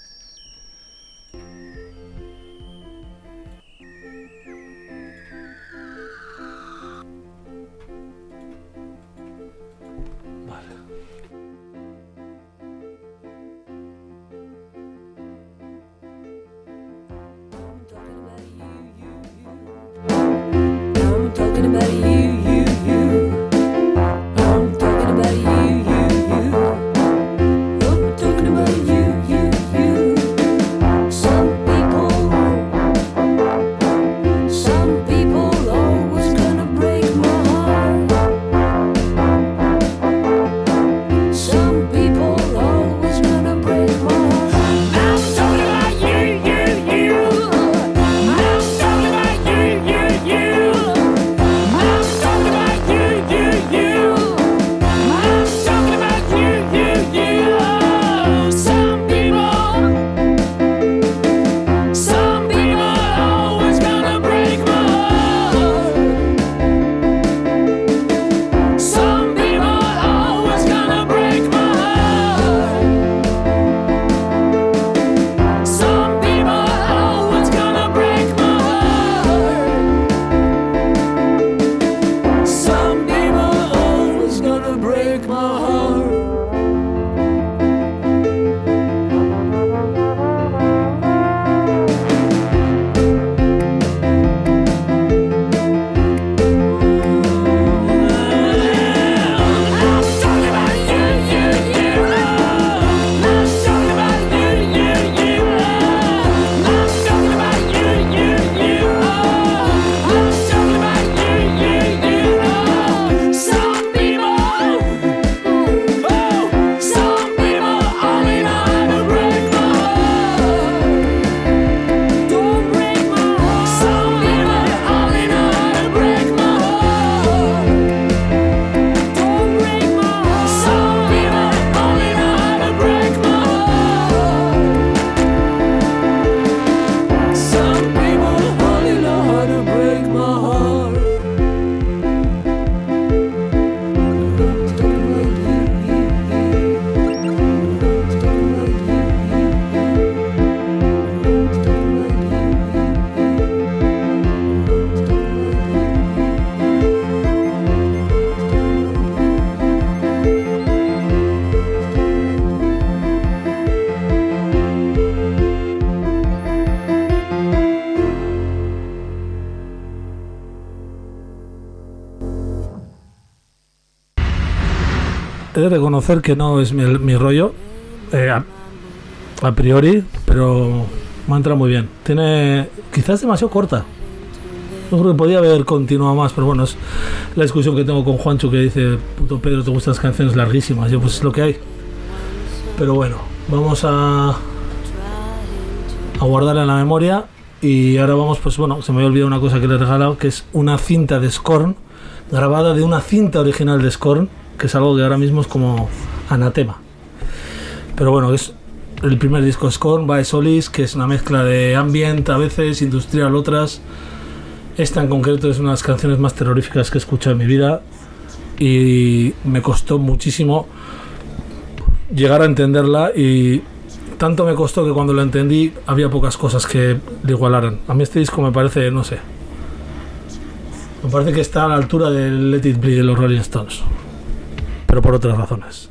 I'm talking about you, you, you. I'm talking about you, you, you. I'm talking about you, you, you. Some people, some people always gonna break my heart. Some people always gonna break my heart. I'm talking about you, you, you. I'm talking about you, you, you. I'm talking about you, you, you. I'm talking about you, you, you. Some people, some people always gonna break my heart. Some people always gonna break my heart. Some people always gonna break my heart. Some people always gonna break my heart. I'm talking about you, you, you. I'm talking about you, you, you. I'm talking about you, you, you. I'm talking about you, you, you. Some people, oh, some people only know how to break my heart. Don't break my heart. Some people only know how to break my heart. Don't break my heart. Some people only know how to break my heart. Some people only know how to break my heart. He de reconocer que no es mi, mi rollo, eh, a, a priori, pero me ha entrado muy bien. Tiene, quizás demasiado corta. Yo creo que podía haber continuado más, pero bueno, es la discusión que tengo con Juancho, que dice: puto Pedro, te gustan las canciones larguísimas. Yo, pues es lo que hay. Pero bueno, vamos a, a guardarla en la memoria. Y ahora vamos, pues bueno, se me había olvidado una cosa que le he regalado, que es una cinta de Scorn, grabada de una cinta original de Scorn, que es algo que ahora mismo es como anatema. Pero bueno, es el primer disco Scorn, By Solis, que es una mezcla de ambient a veces, industrial otras. Esta en concreto es una de las canciones más terroríficas que he escuchado en mi vida, y me costó muchísimo llegar a entenderla, y tanto me costó que cuando la entendí había pocas cosas que le igualaran. A mí este disco me parece, no sé, me parece que está a la altura de Let It Bleed de los Rolling Stones, pero por otras razones.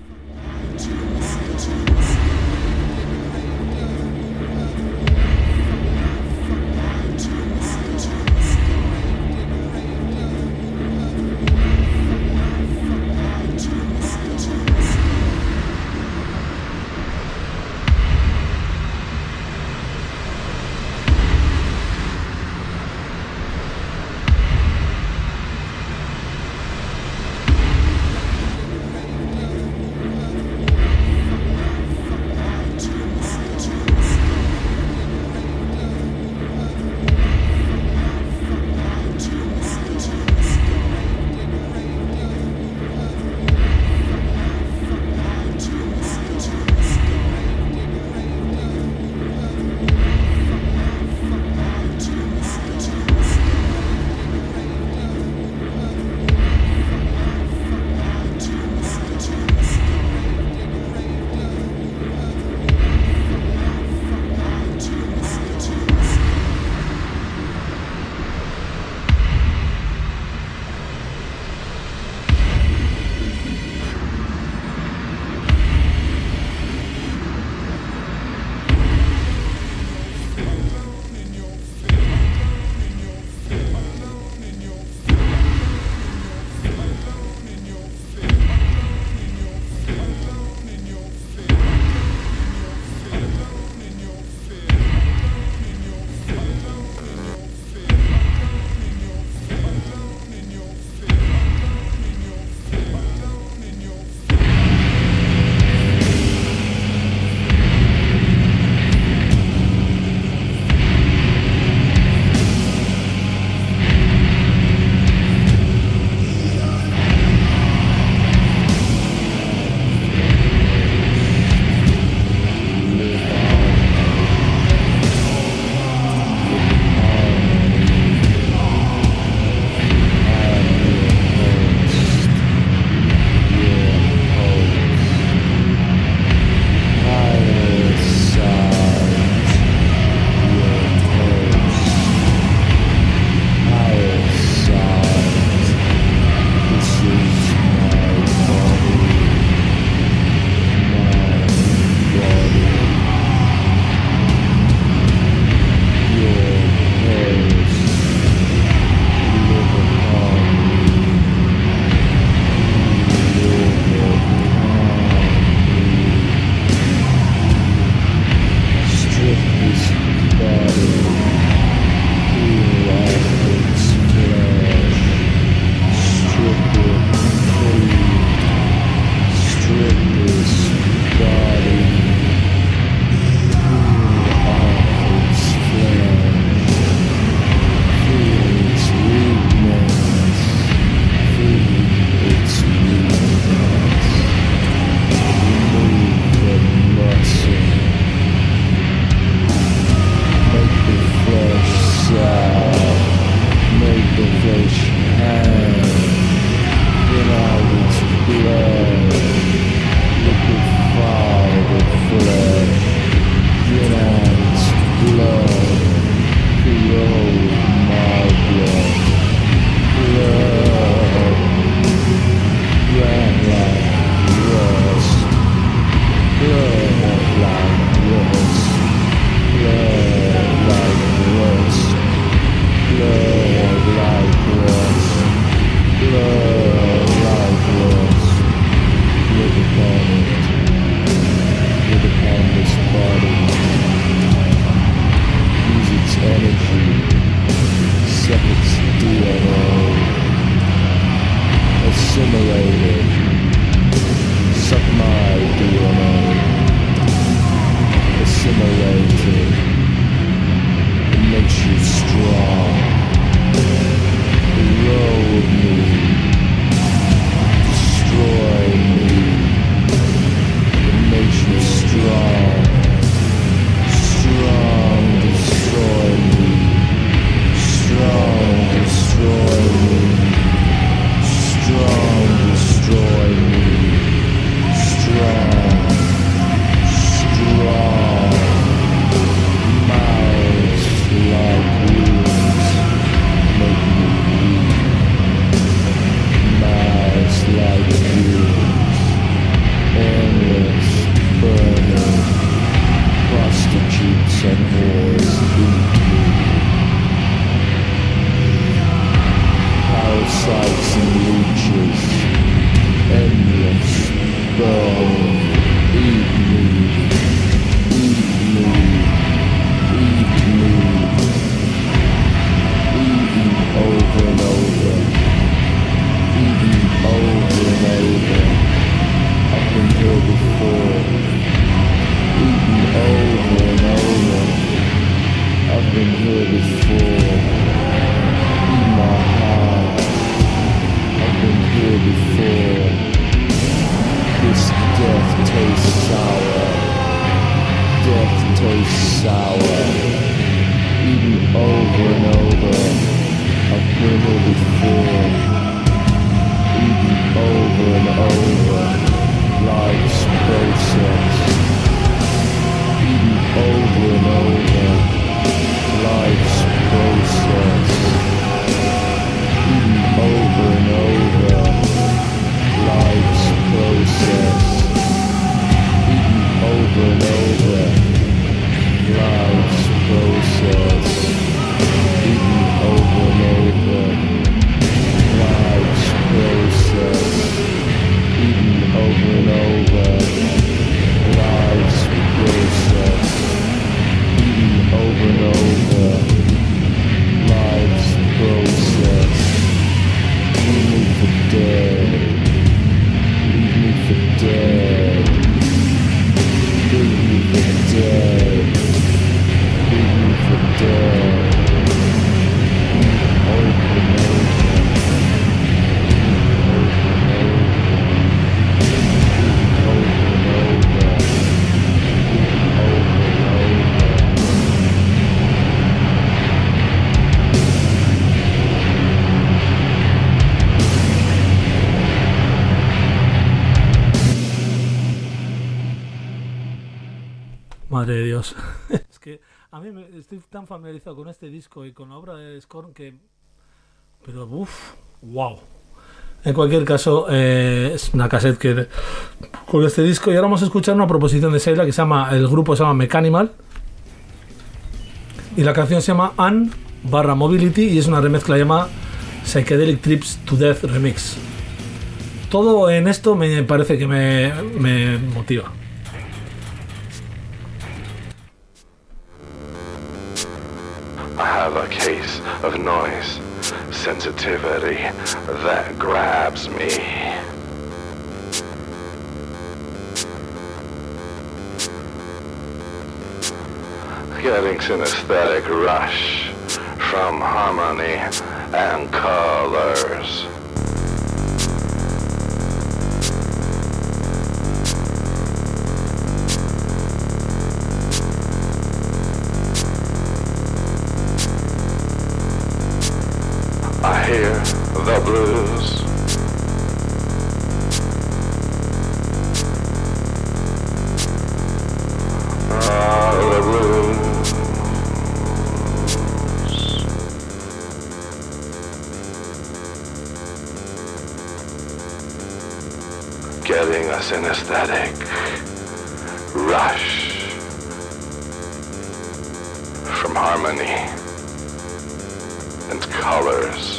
filled with fear, eaten over and over, life's process. Eaten over and over, life's process. Eaten over and over, life's process. Eaten over and over, life's process. Eaten over and over, life's process. Eaten over and over, life's process. Eaten over and over, life's process. Leave me for dead. Leave me for dead. Leave me for dead. Leave me for dead. Over and over. Over and over. Over and over. Over and over. Madre de Dios. Es que a mí me, estoy tan familiarizado con este disco y con la obra de Scorn que... Pero, uff, wow. En cualquier caso, eh, es una cassette que con este disco. Y ahora vamos a escuchar una proposición de Seila que se llama, el grupo se llama Mechanimal. Y la canción se llama An barra Mobility y es una remezcla llamada Psychedelic Trips to Death Remix. Todo en esto me parece que me, me motiva. I have a case of noise sensitivity that grabs me. Getting synesthetic rush from harmony and colors. I hear the blues. Ah, the blues. Getting a synesthetic rush from harmony and colors.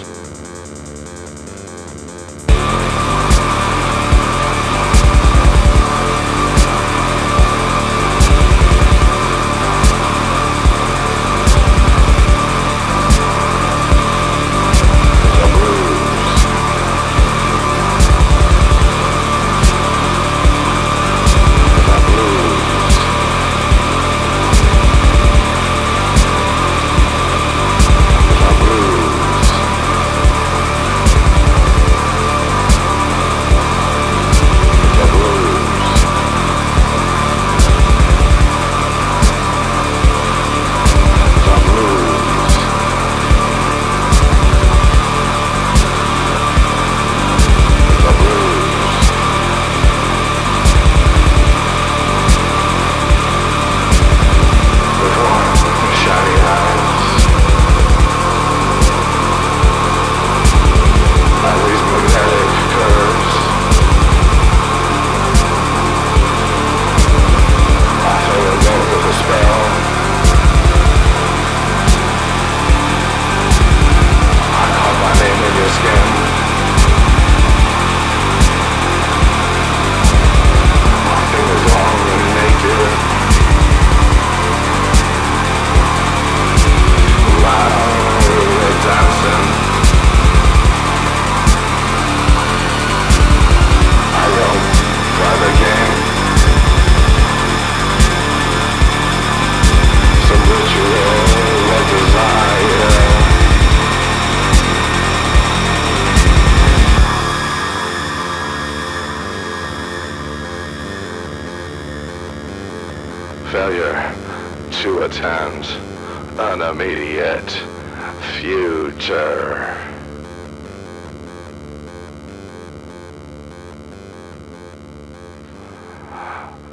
Failure to attend an immediate future.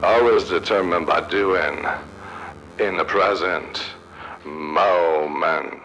always determined by doing in the present moment.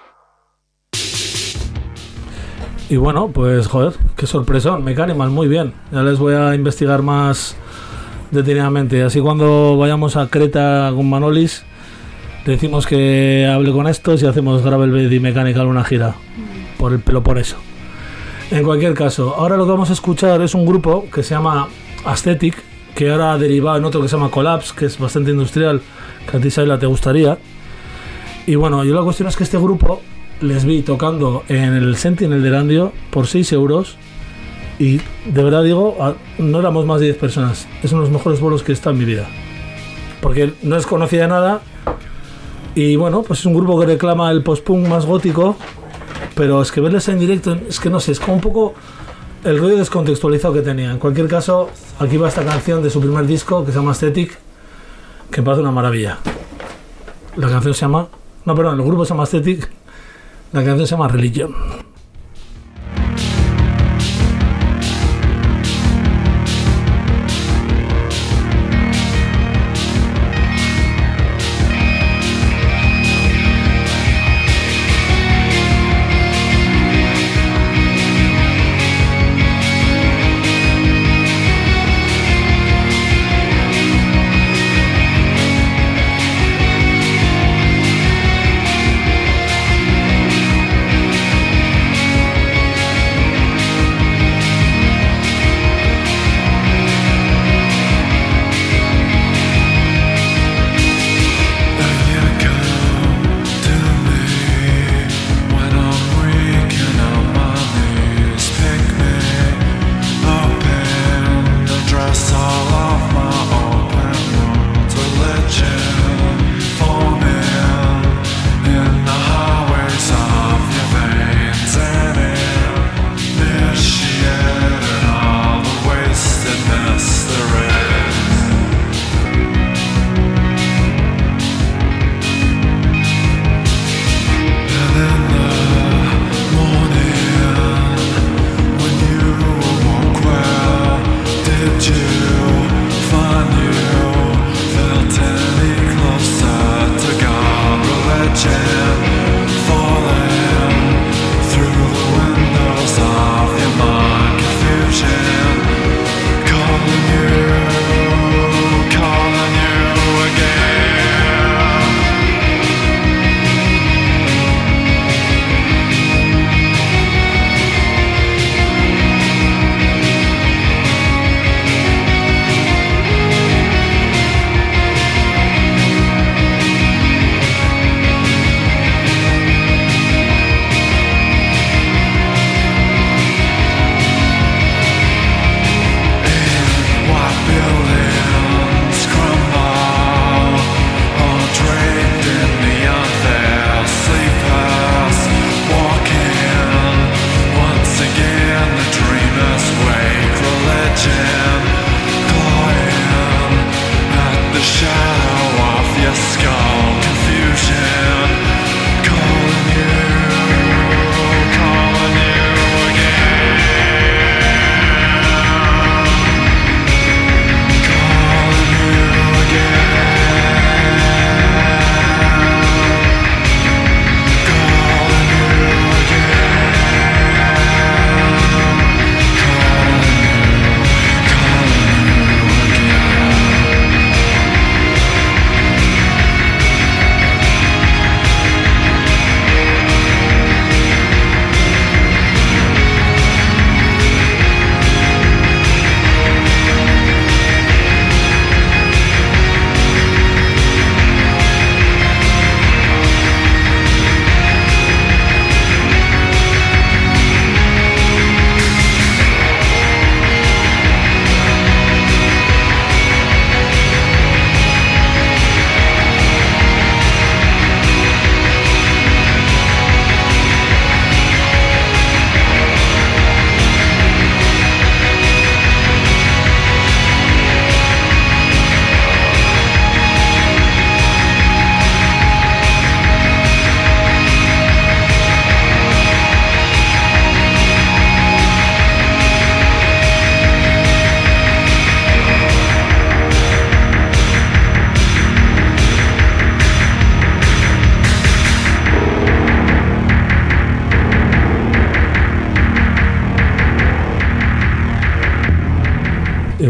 Y bueno, pues joder, qué sorpresón, Mechanimal, muy bien. Ya les voy a investigar más detenidamente. Así cuando vayamos a Creta con Manolis, decimos que hable con estos y hacemos Gravelbed y Mechanical una gira. Por el pelo por eso. En cualquier caso, ahora lo que vamos a escuchar es un grupo que se llama Aesthetic, que ahora ha derivado en otro que se llama Collapse, que es bastante industrial, que a ti, Saila, te gustaría. Y bueno, yo la cuestión es que este grupo les vi tocando en el Sentinel de Erandio por seis euros y de verdad digo, no éramos más de diez personas. Es uno de los mejores bolos que he estado en mi vida, porque no les conocía nada y bueno, pues es un grupo que reclama el post-punk más gótico, pero es que verles en directo, es que no sé, es como un poco el rollo descontextualizado que tenía. En cualquier caso, aquí va esta canción de su primer disco que se llama Aesthetic, que me parece una maravilla. La canción se llama, no perdón, el grupo se llama Aesthetic. La canción se llama Religion. Thank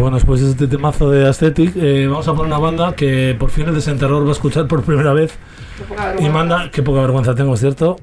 bueno, después de este temazo de Aesthetic, eh, vamos a poner una banda que por fin el Desenterror va a escuchar por primera vez. Y manda, qué poca vergüenza tengo, es cierto.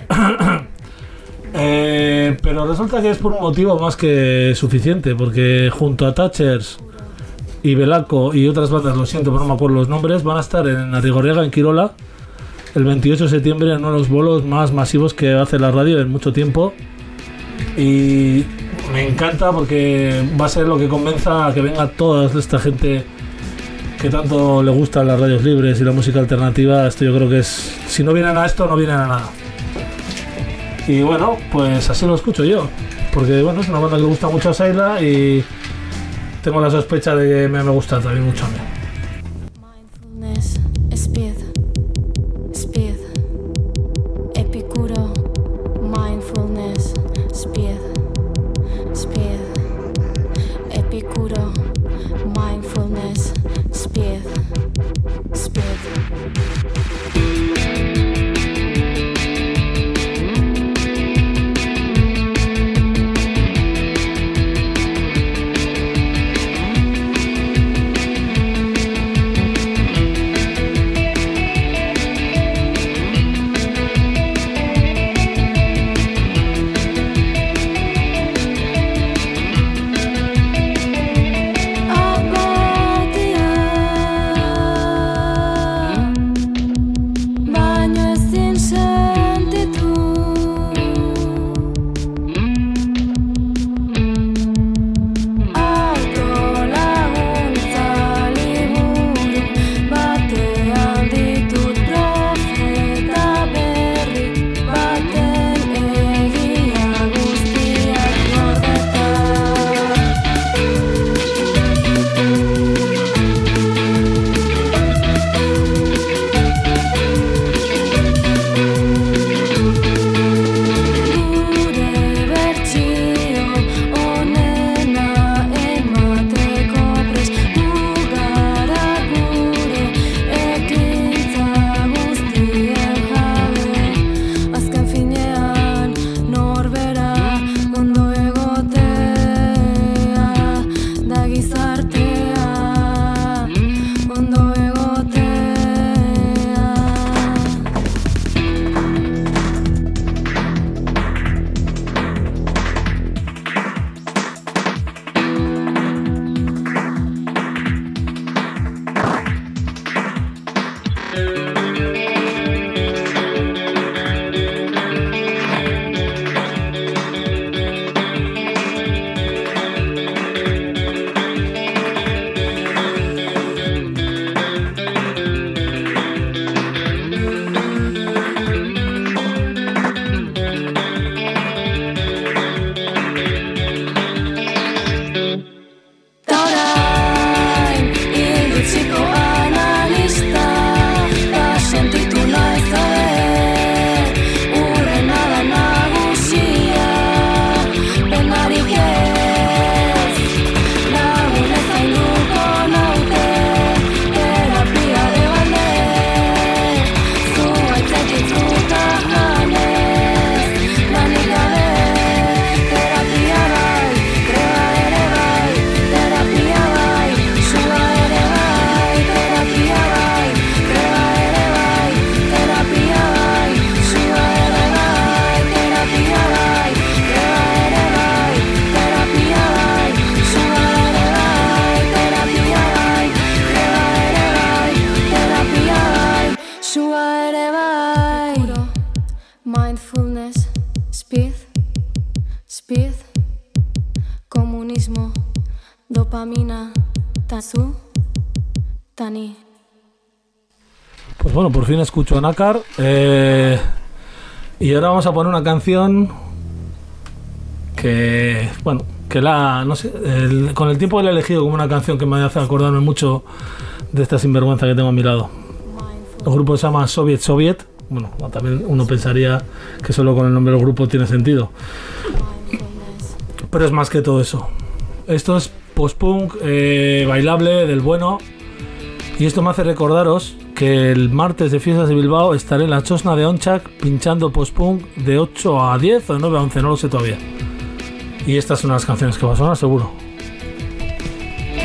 eh, pero resulta que es por un motivo más que suficiente, porque junto a Thatchers y Belaco y otras bandas, lo siento, pero no me acuerdo los nombres, van a estar en Arrigorriaga, en Quirola, el veintiocho de septiembre, en uno de los bolos más masivos que hace la radio en mucho tiempo. Y me encanta porque va a ser lo que convenza a que venga toda esta gente que tanto le gustan las radios libres y la música alternativa. Esto yo creo que es, si no vienen a esto, no vienen a nada. Y bueno, pues así lo escucho yo, porque bueno, es una banda que le gusta mucho a Saila y tengo la sospecha de que me, me gusta también mucho a mí. Mindfulness, speed, speed, Epicuro, mindfulness, speed, speed, Epicuro, mindfulness, speed, speed. Mindfulness, speed, speed, comunismo, dopamina, tazu, tani. Pues bueno, por fin escucho a Nácar. Eh, y ahora vamos a poner una canción que, bueno, que la, no sé, el, con el tiempo la he elegido como una canción que me hace acordarme mucho de esta sinvergüenza que tengo a mi lado. El grupo se llama Soviet Soviet. Bueno, también uno pensaría que solo con el nombre del grupo tiene sentido, pero es más que todo eso. Esto es post-punk eh, bailable del bueno, y esto me hace recordaros que el martes de Fiestas de Bilbao estaré en la Chosna de Onchak pinchando post-punk de ocho a diez o de nueve a once, no lo sé todavía. Y estas son las canciones que va a sonar seguro.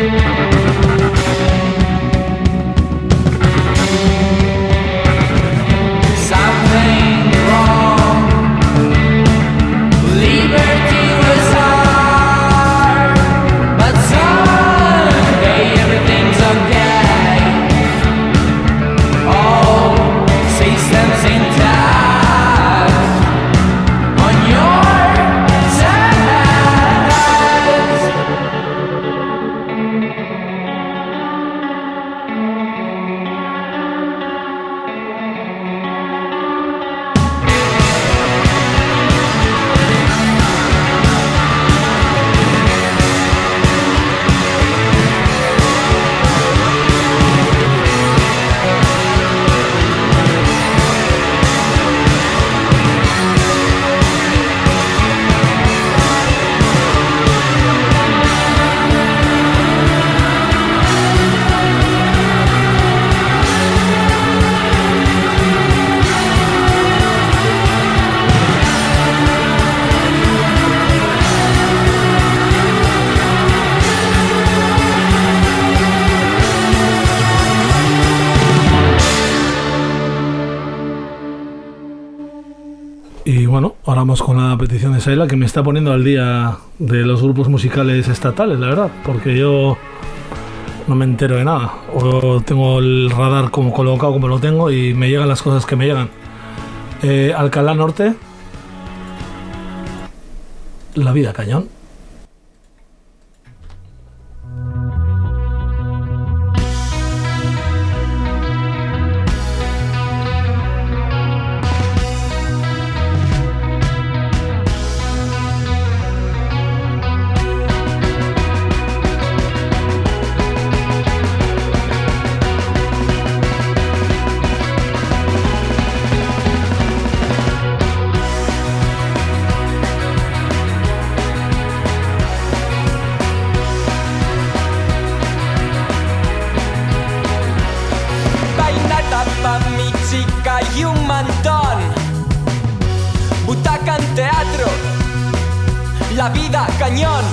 Y bueno, ahora vamos con la petición de Saila, que me está poniendo al día de los grupos musicales estatales, la verdad, porque yo no me entero de nada, o tengo el radar como colocado como lo tengo y me llegan las cosas que me llegan. eh, Alcalá Norte, La Vida Cañón. Y un mantón, butaca en teatro, la vida cañón,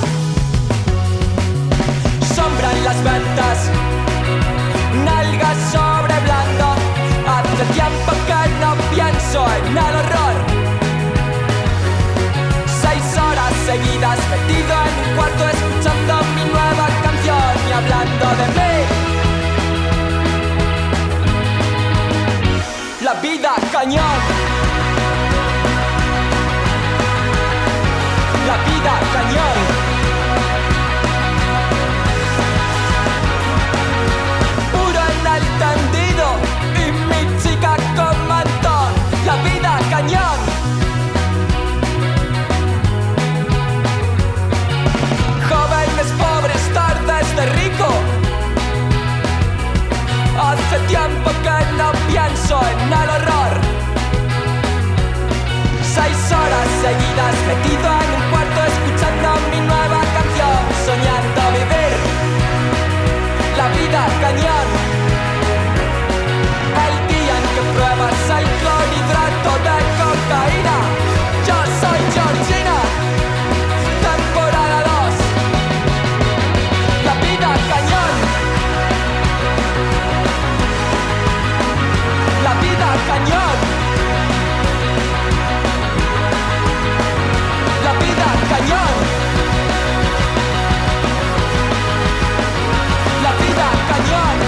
sombra en las ventas, nalgas sobre blando. Hace tiempo que no pienso en el horror. Seis horas seguidas metido en un cuarto escuchando mi nueva canción y hablando de mí. La vida cañón, la vida cañón, puro en el tendido y mi chica con mantón. La vida cañón, jóvenes pobres, tardes de rico. Hace tiempo que no pienso en el horror. Seis horas seguidas metido en un cuarto escuchando mi nueva canción, soñando vivir la vida cañón. El día en que pruebas el clorhidrato de cocaína. Yo soy Georgina, temporada dos. La vida cañón, la vida cañón, la vida cañón, la vida cañón.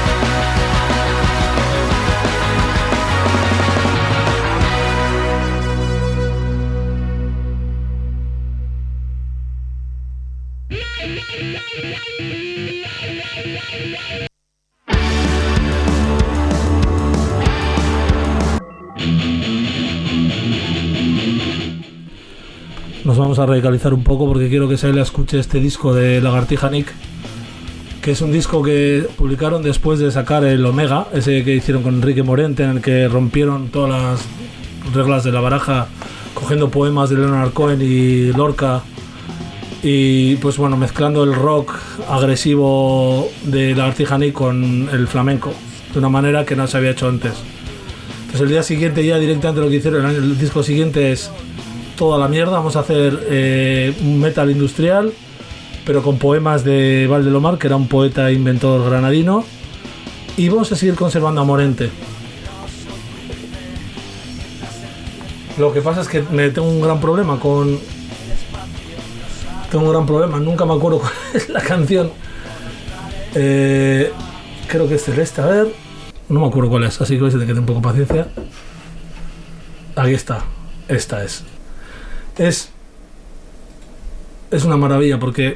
Nos vamos a radicalizar un poco porque quiero que Saila escuche este disco de Lagartija Nick, que es un disco que publicaron después de sacar el Omega, ese que hicieron con Enrique Morente, en el que rompieron todas las reglas de la baraja cogiendo poemas de Leonard Cohen y Lorca y pues bueno, mezclando el rock agresivo de Lagartija Nick con el flamenco de una manera que no se había hecho antes. Entonces el día siguiente ya directamente lo que hicieron, el disco siguiente es toda la mierda, vamos a hacer eh, un metal industrial pero con poemas de Valdelomar, que era un poeta e inventor granadino. Y vamos a seguir conservando a Morente. Lo que pasa es que me tengo un gran problema con... Tengo un gran problema, nunca me acuerdo cuál es la canción. Eh, creo que es Celeste, a ver. No me acuerdo cuál es, así que vais a tener que tener un poco de paciencia. Aquí está, esta es. Es... Es una maravilla porque...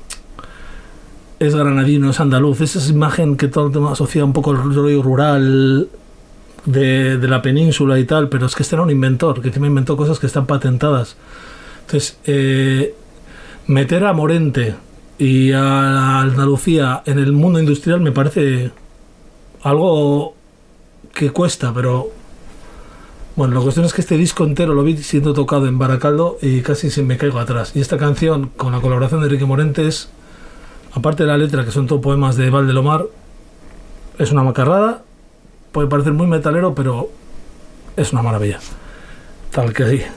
Es granadino, es andaluz, es esa imagen que todo el tema asocia un poco al rollo rural de, de la península y tal, pero es que este era un inventor, que encima inventó cosas que están patentadas. Entonces, eh, meter a Morente y a Andalucía en el mundo industrial me parece algo que cuesta, pero bueno, la cuestión es que este disco entero lo vi siendo tocado en Baracaldo y casi se me caigo atrás. Y esta canción, con la colaboración de Enrique Morente, es, aparte de la letra, que son todo poemas de Valdelomar, es una macarrada. Puede parecer muy metalero, pero es una maravilla. Tal que sí.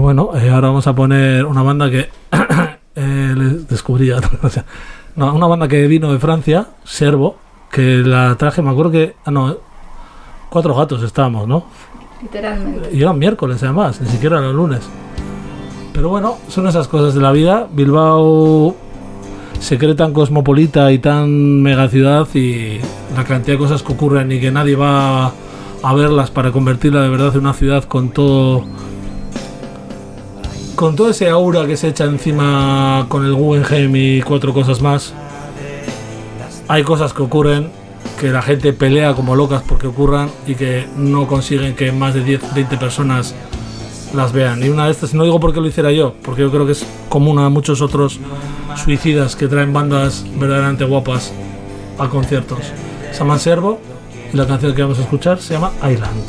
bueno, eh, ahora vamos a poner una banda que eh, les descubrí ya. O sea, no, una banda que vino de Francia, Servo, que la traje, me acuerdo que... Ah, no, Cuatro Gatos estábamos, ¿no? Literalmente. Y eran miércoles además, ni siquiera eran lunes. Pero bueno, son esas cosas de la vida. Bilbao se cree tan cosmopolita y tan megaciudad, y la cantidad de cosas que ocurren y que nadie va a verlas para convertirla de verdad en una ciudad con todo con todo ese aura que se echa encima con el Guggenheim y cuatro cosas más. Hay cosas que ocurren que la gente pelea como locas porque ocurran y que no consiguen que más de diez, veinte personas las vean. Y una de estas, no digo porque lo hiciera yo, porque yo creo que es común a muchos otros suicidas que traen bandas verdaderamente guapas a conciertos. Se llama Servo y la canción que vamos a escuchar se llama Island.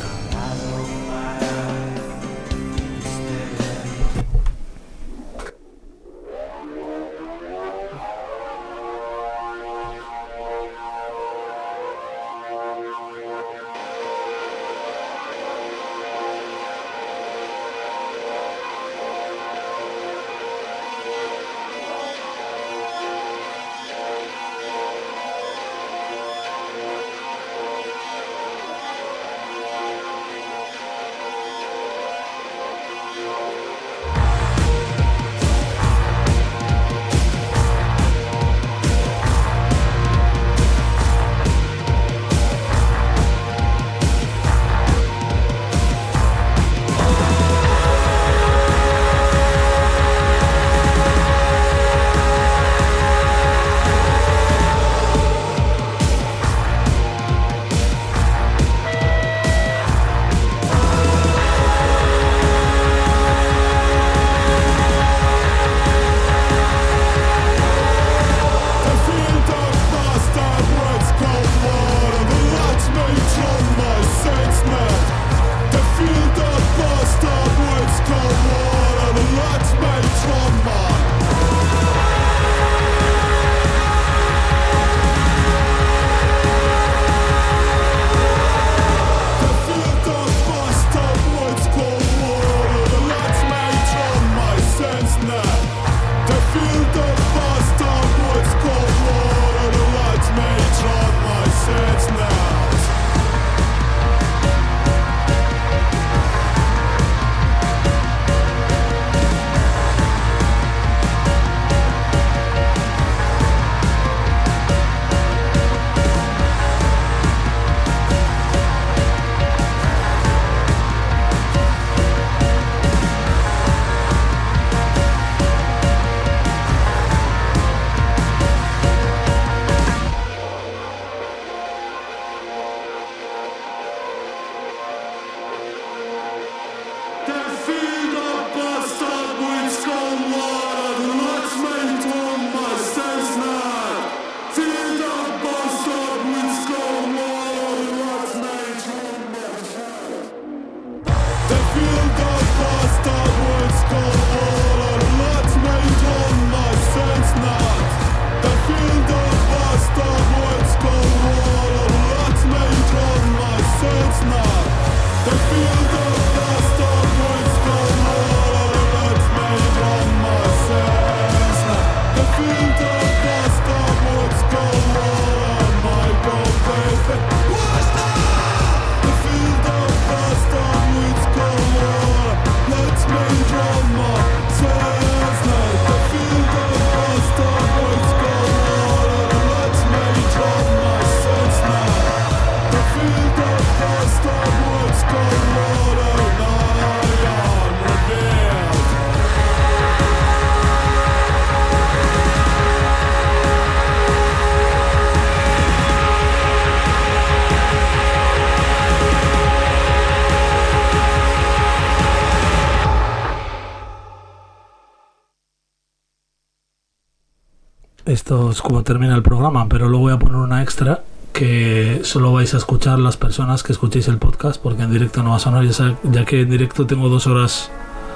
Esto es como termina el programa, pero luego voy a poner una extra que solo vais a escuchar las personas que escuchéis el podcast, porque en directo no va a sonar, ya, sabe, ya que en directo tengo dos horas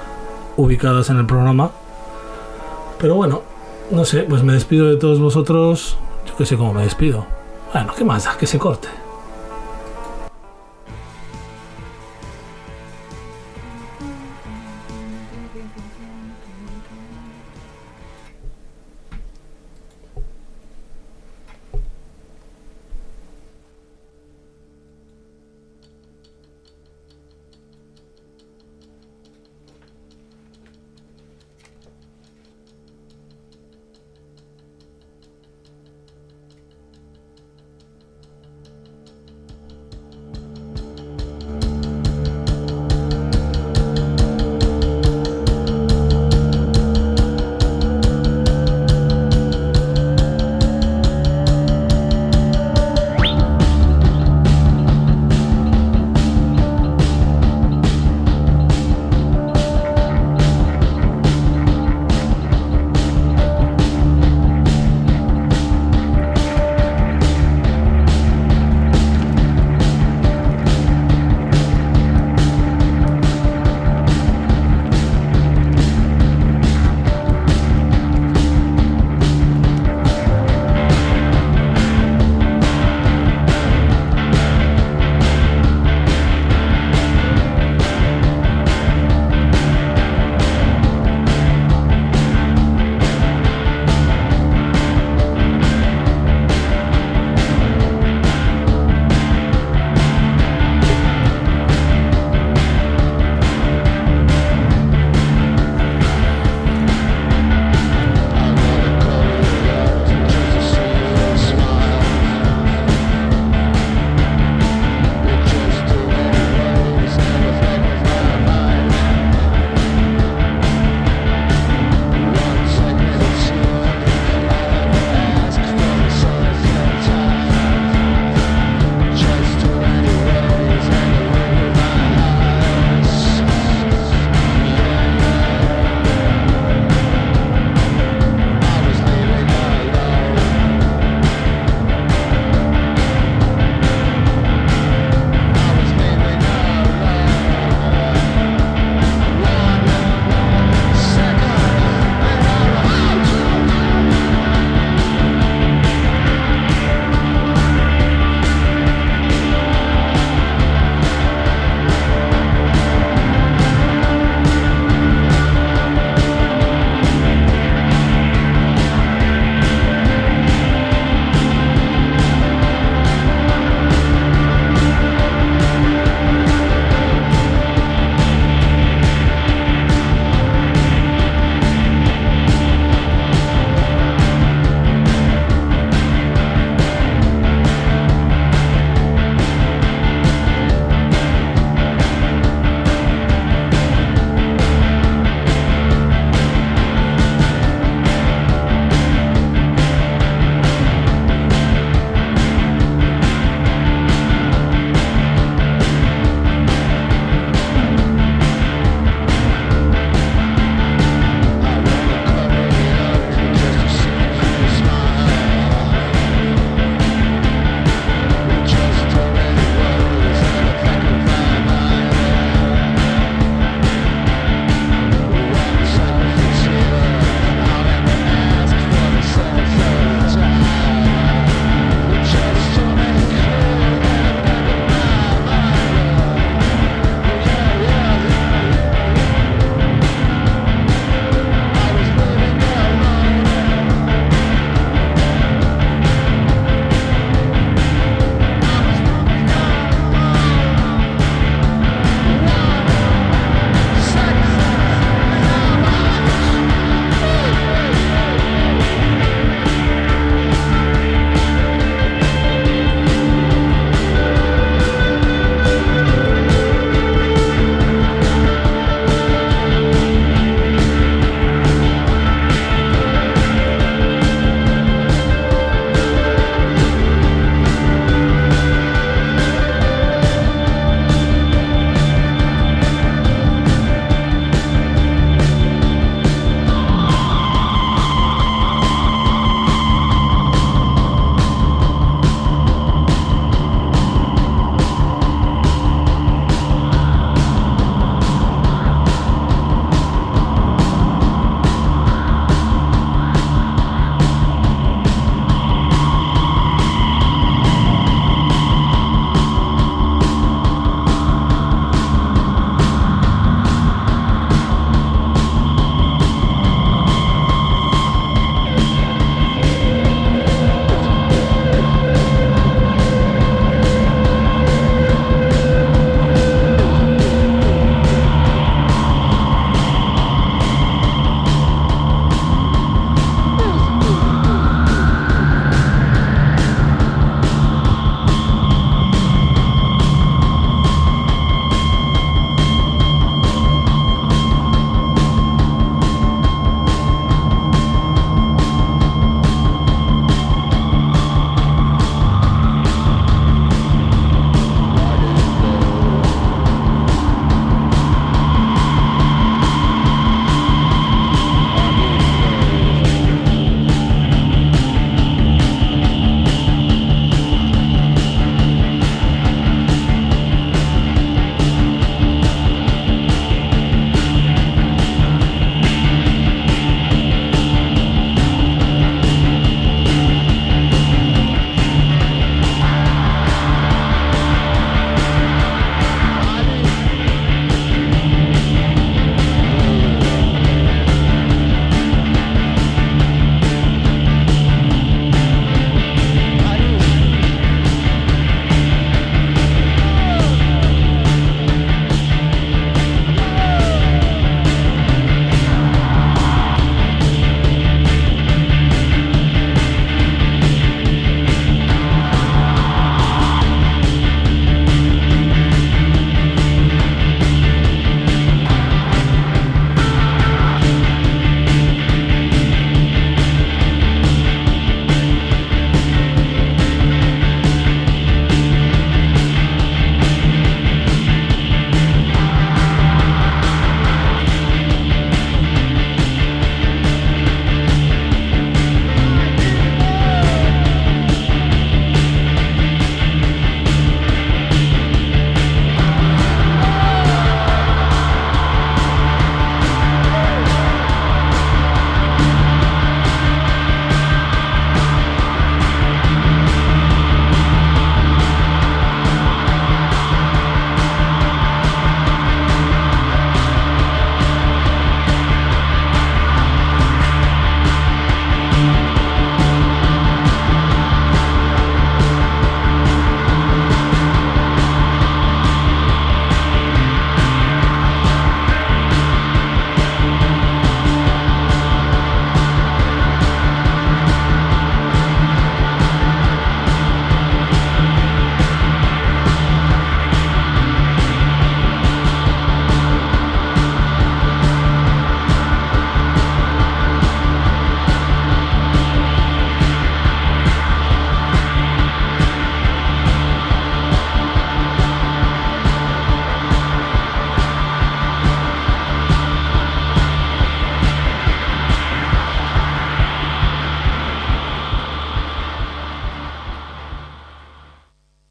ubicadas en el programa. Pero bueno, no sé, pues me despido de todos vosotros. Yo que sé cómo me despido. Bueno, ¿qué más da? Que se corte.